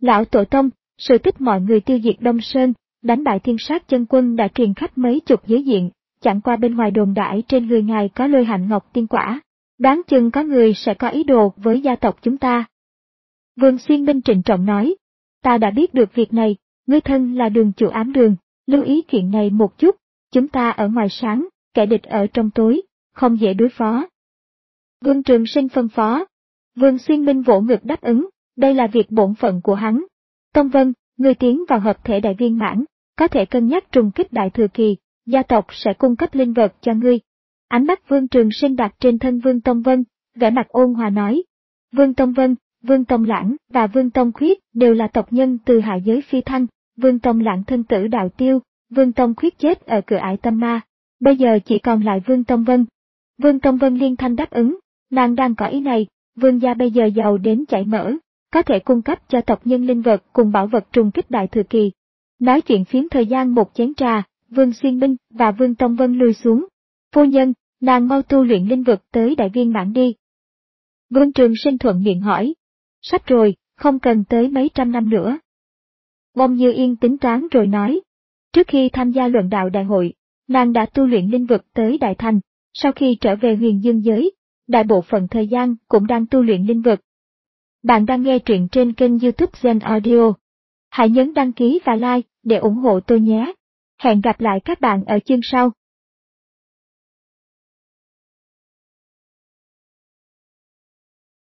Lão Tổ Tông, sự tích mọi người tiêu diệt Đông Sơn, đánh bại thiên sát chân quân đã truyền khắp mấy chục giới diện, chẳng qua bên ngoài đồn đãi trên người ngài có lôi hạnh ngọc tiên quả. Đoán chừng có người sẽ có ý đồ với gia tộc chúng ta. Vương Xuyên Minh trịnh trọng nói, ta đã biết được việc này, ngươi thân là đường chủ ám đường, lưu ý chuyện này một chút, chúng ta ở ngoài sáng, kẻ địch ở trong tối, không dễ đối phó. Vương Trường Sinh phân phó. Vương Xuyên Minh vỗ ngực đáp ứng, đây là việc bổn phận của hắn. Tông Vân, ngươi tiến vào hợp thể đại viên mãn, có thể cân nhắc trùng kích đại thừa kỳ, gia tộc sẽ cung cấp linh vật cho ngươi. Ánh mắt Vương Trường Sinh đặt trên thân Vương Tông Vân, vẻ mặt ôn hòa nói. Vương Tông Vân, Vương Tông Lãng và Vương Tông Khuyết đều là tộc nhân từ hạ giới phi thăng, Vương Tông Lãng thân tử đạo tiêu, Vương Tông Khuyết chết ở cửa ải tâm ma, bây giờ chỉ còn lại Vương Tông Vân. Vương Tông Vân liên thanh đáp ứng, nàng đang có ý này, Vương gia bây giờ giàu đến chảy mỡ, có thể cung cấp cho tộc nhân linh vật cùng bảo vật trùng kích đại thừa kỳ. Nói chuyện phiếm thời gian một chén trà, Vương Xuyên Minh và Vương Tông Vân lui xuống. Phu nhân, nàng mau tu luyện linh vật tới đại viên mãn đi. Vương Trường Sinh thuận miệng hỏi. Sắp rồi, không cần tới mấy trăm năm nữa. Mông Như Yên tính toán rồi nói. Trước khi tham gia luận đạo đại hội, nàng đã tu luyện linh vật tới đại thành, sau khi trở về huyền dương giới, đại bộ phận thời gian cũng đang tu luyện linh vật. Bạn đang nghe truyện trên kênh YouTube Gen Audio. Hãy nhấn đăng ký và like để ủng hộ tôi nhé. Hẹn gặp lại các bạn ở chương sau.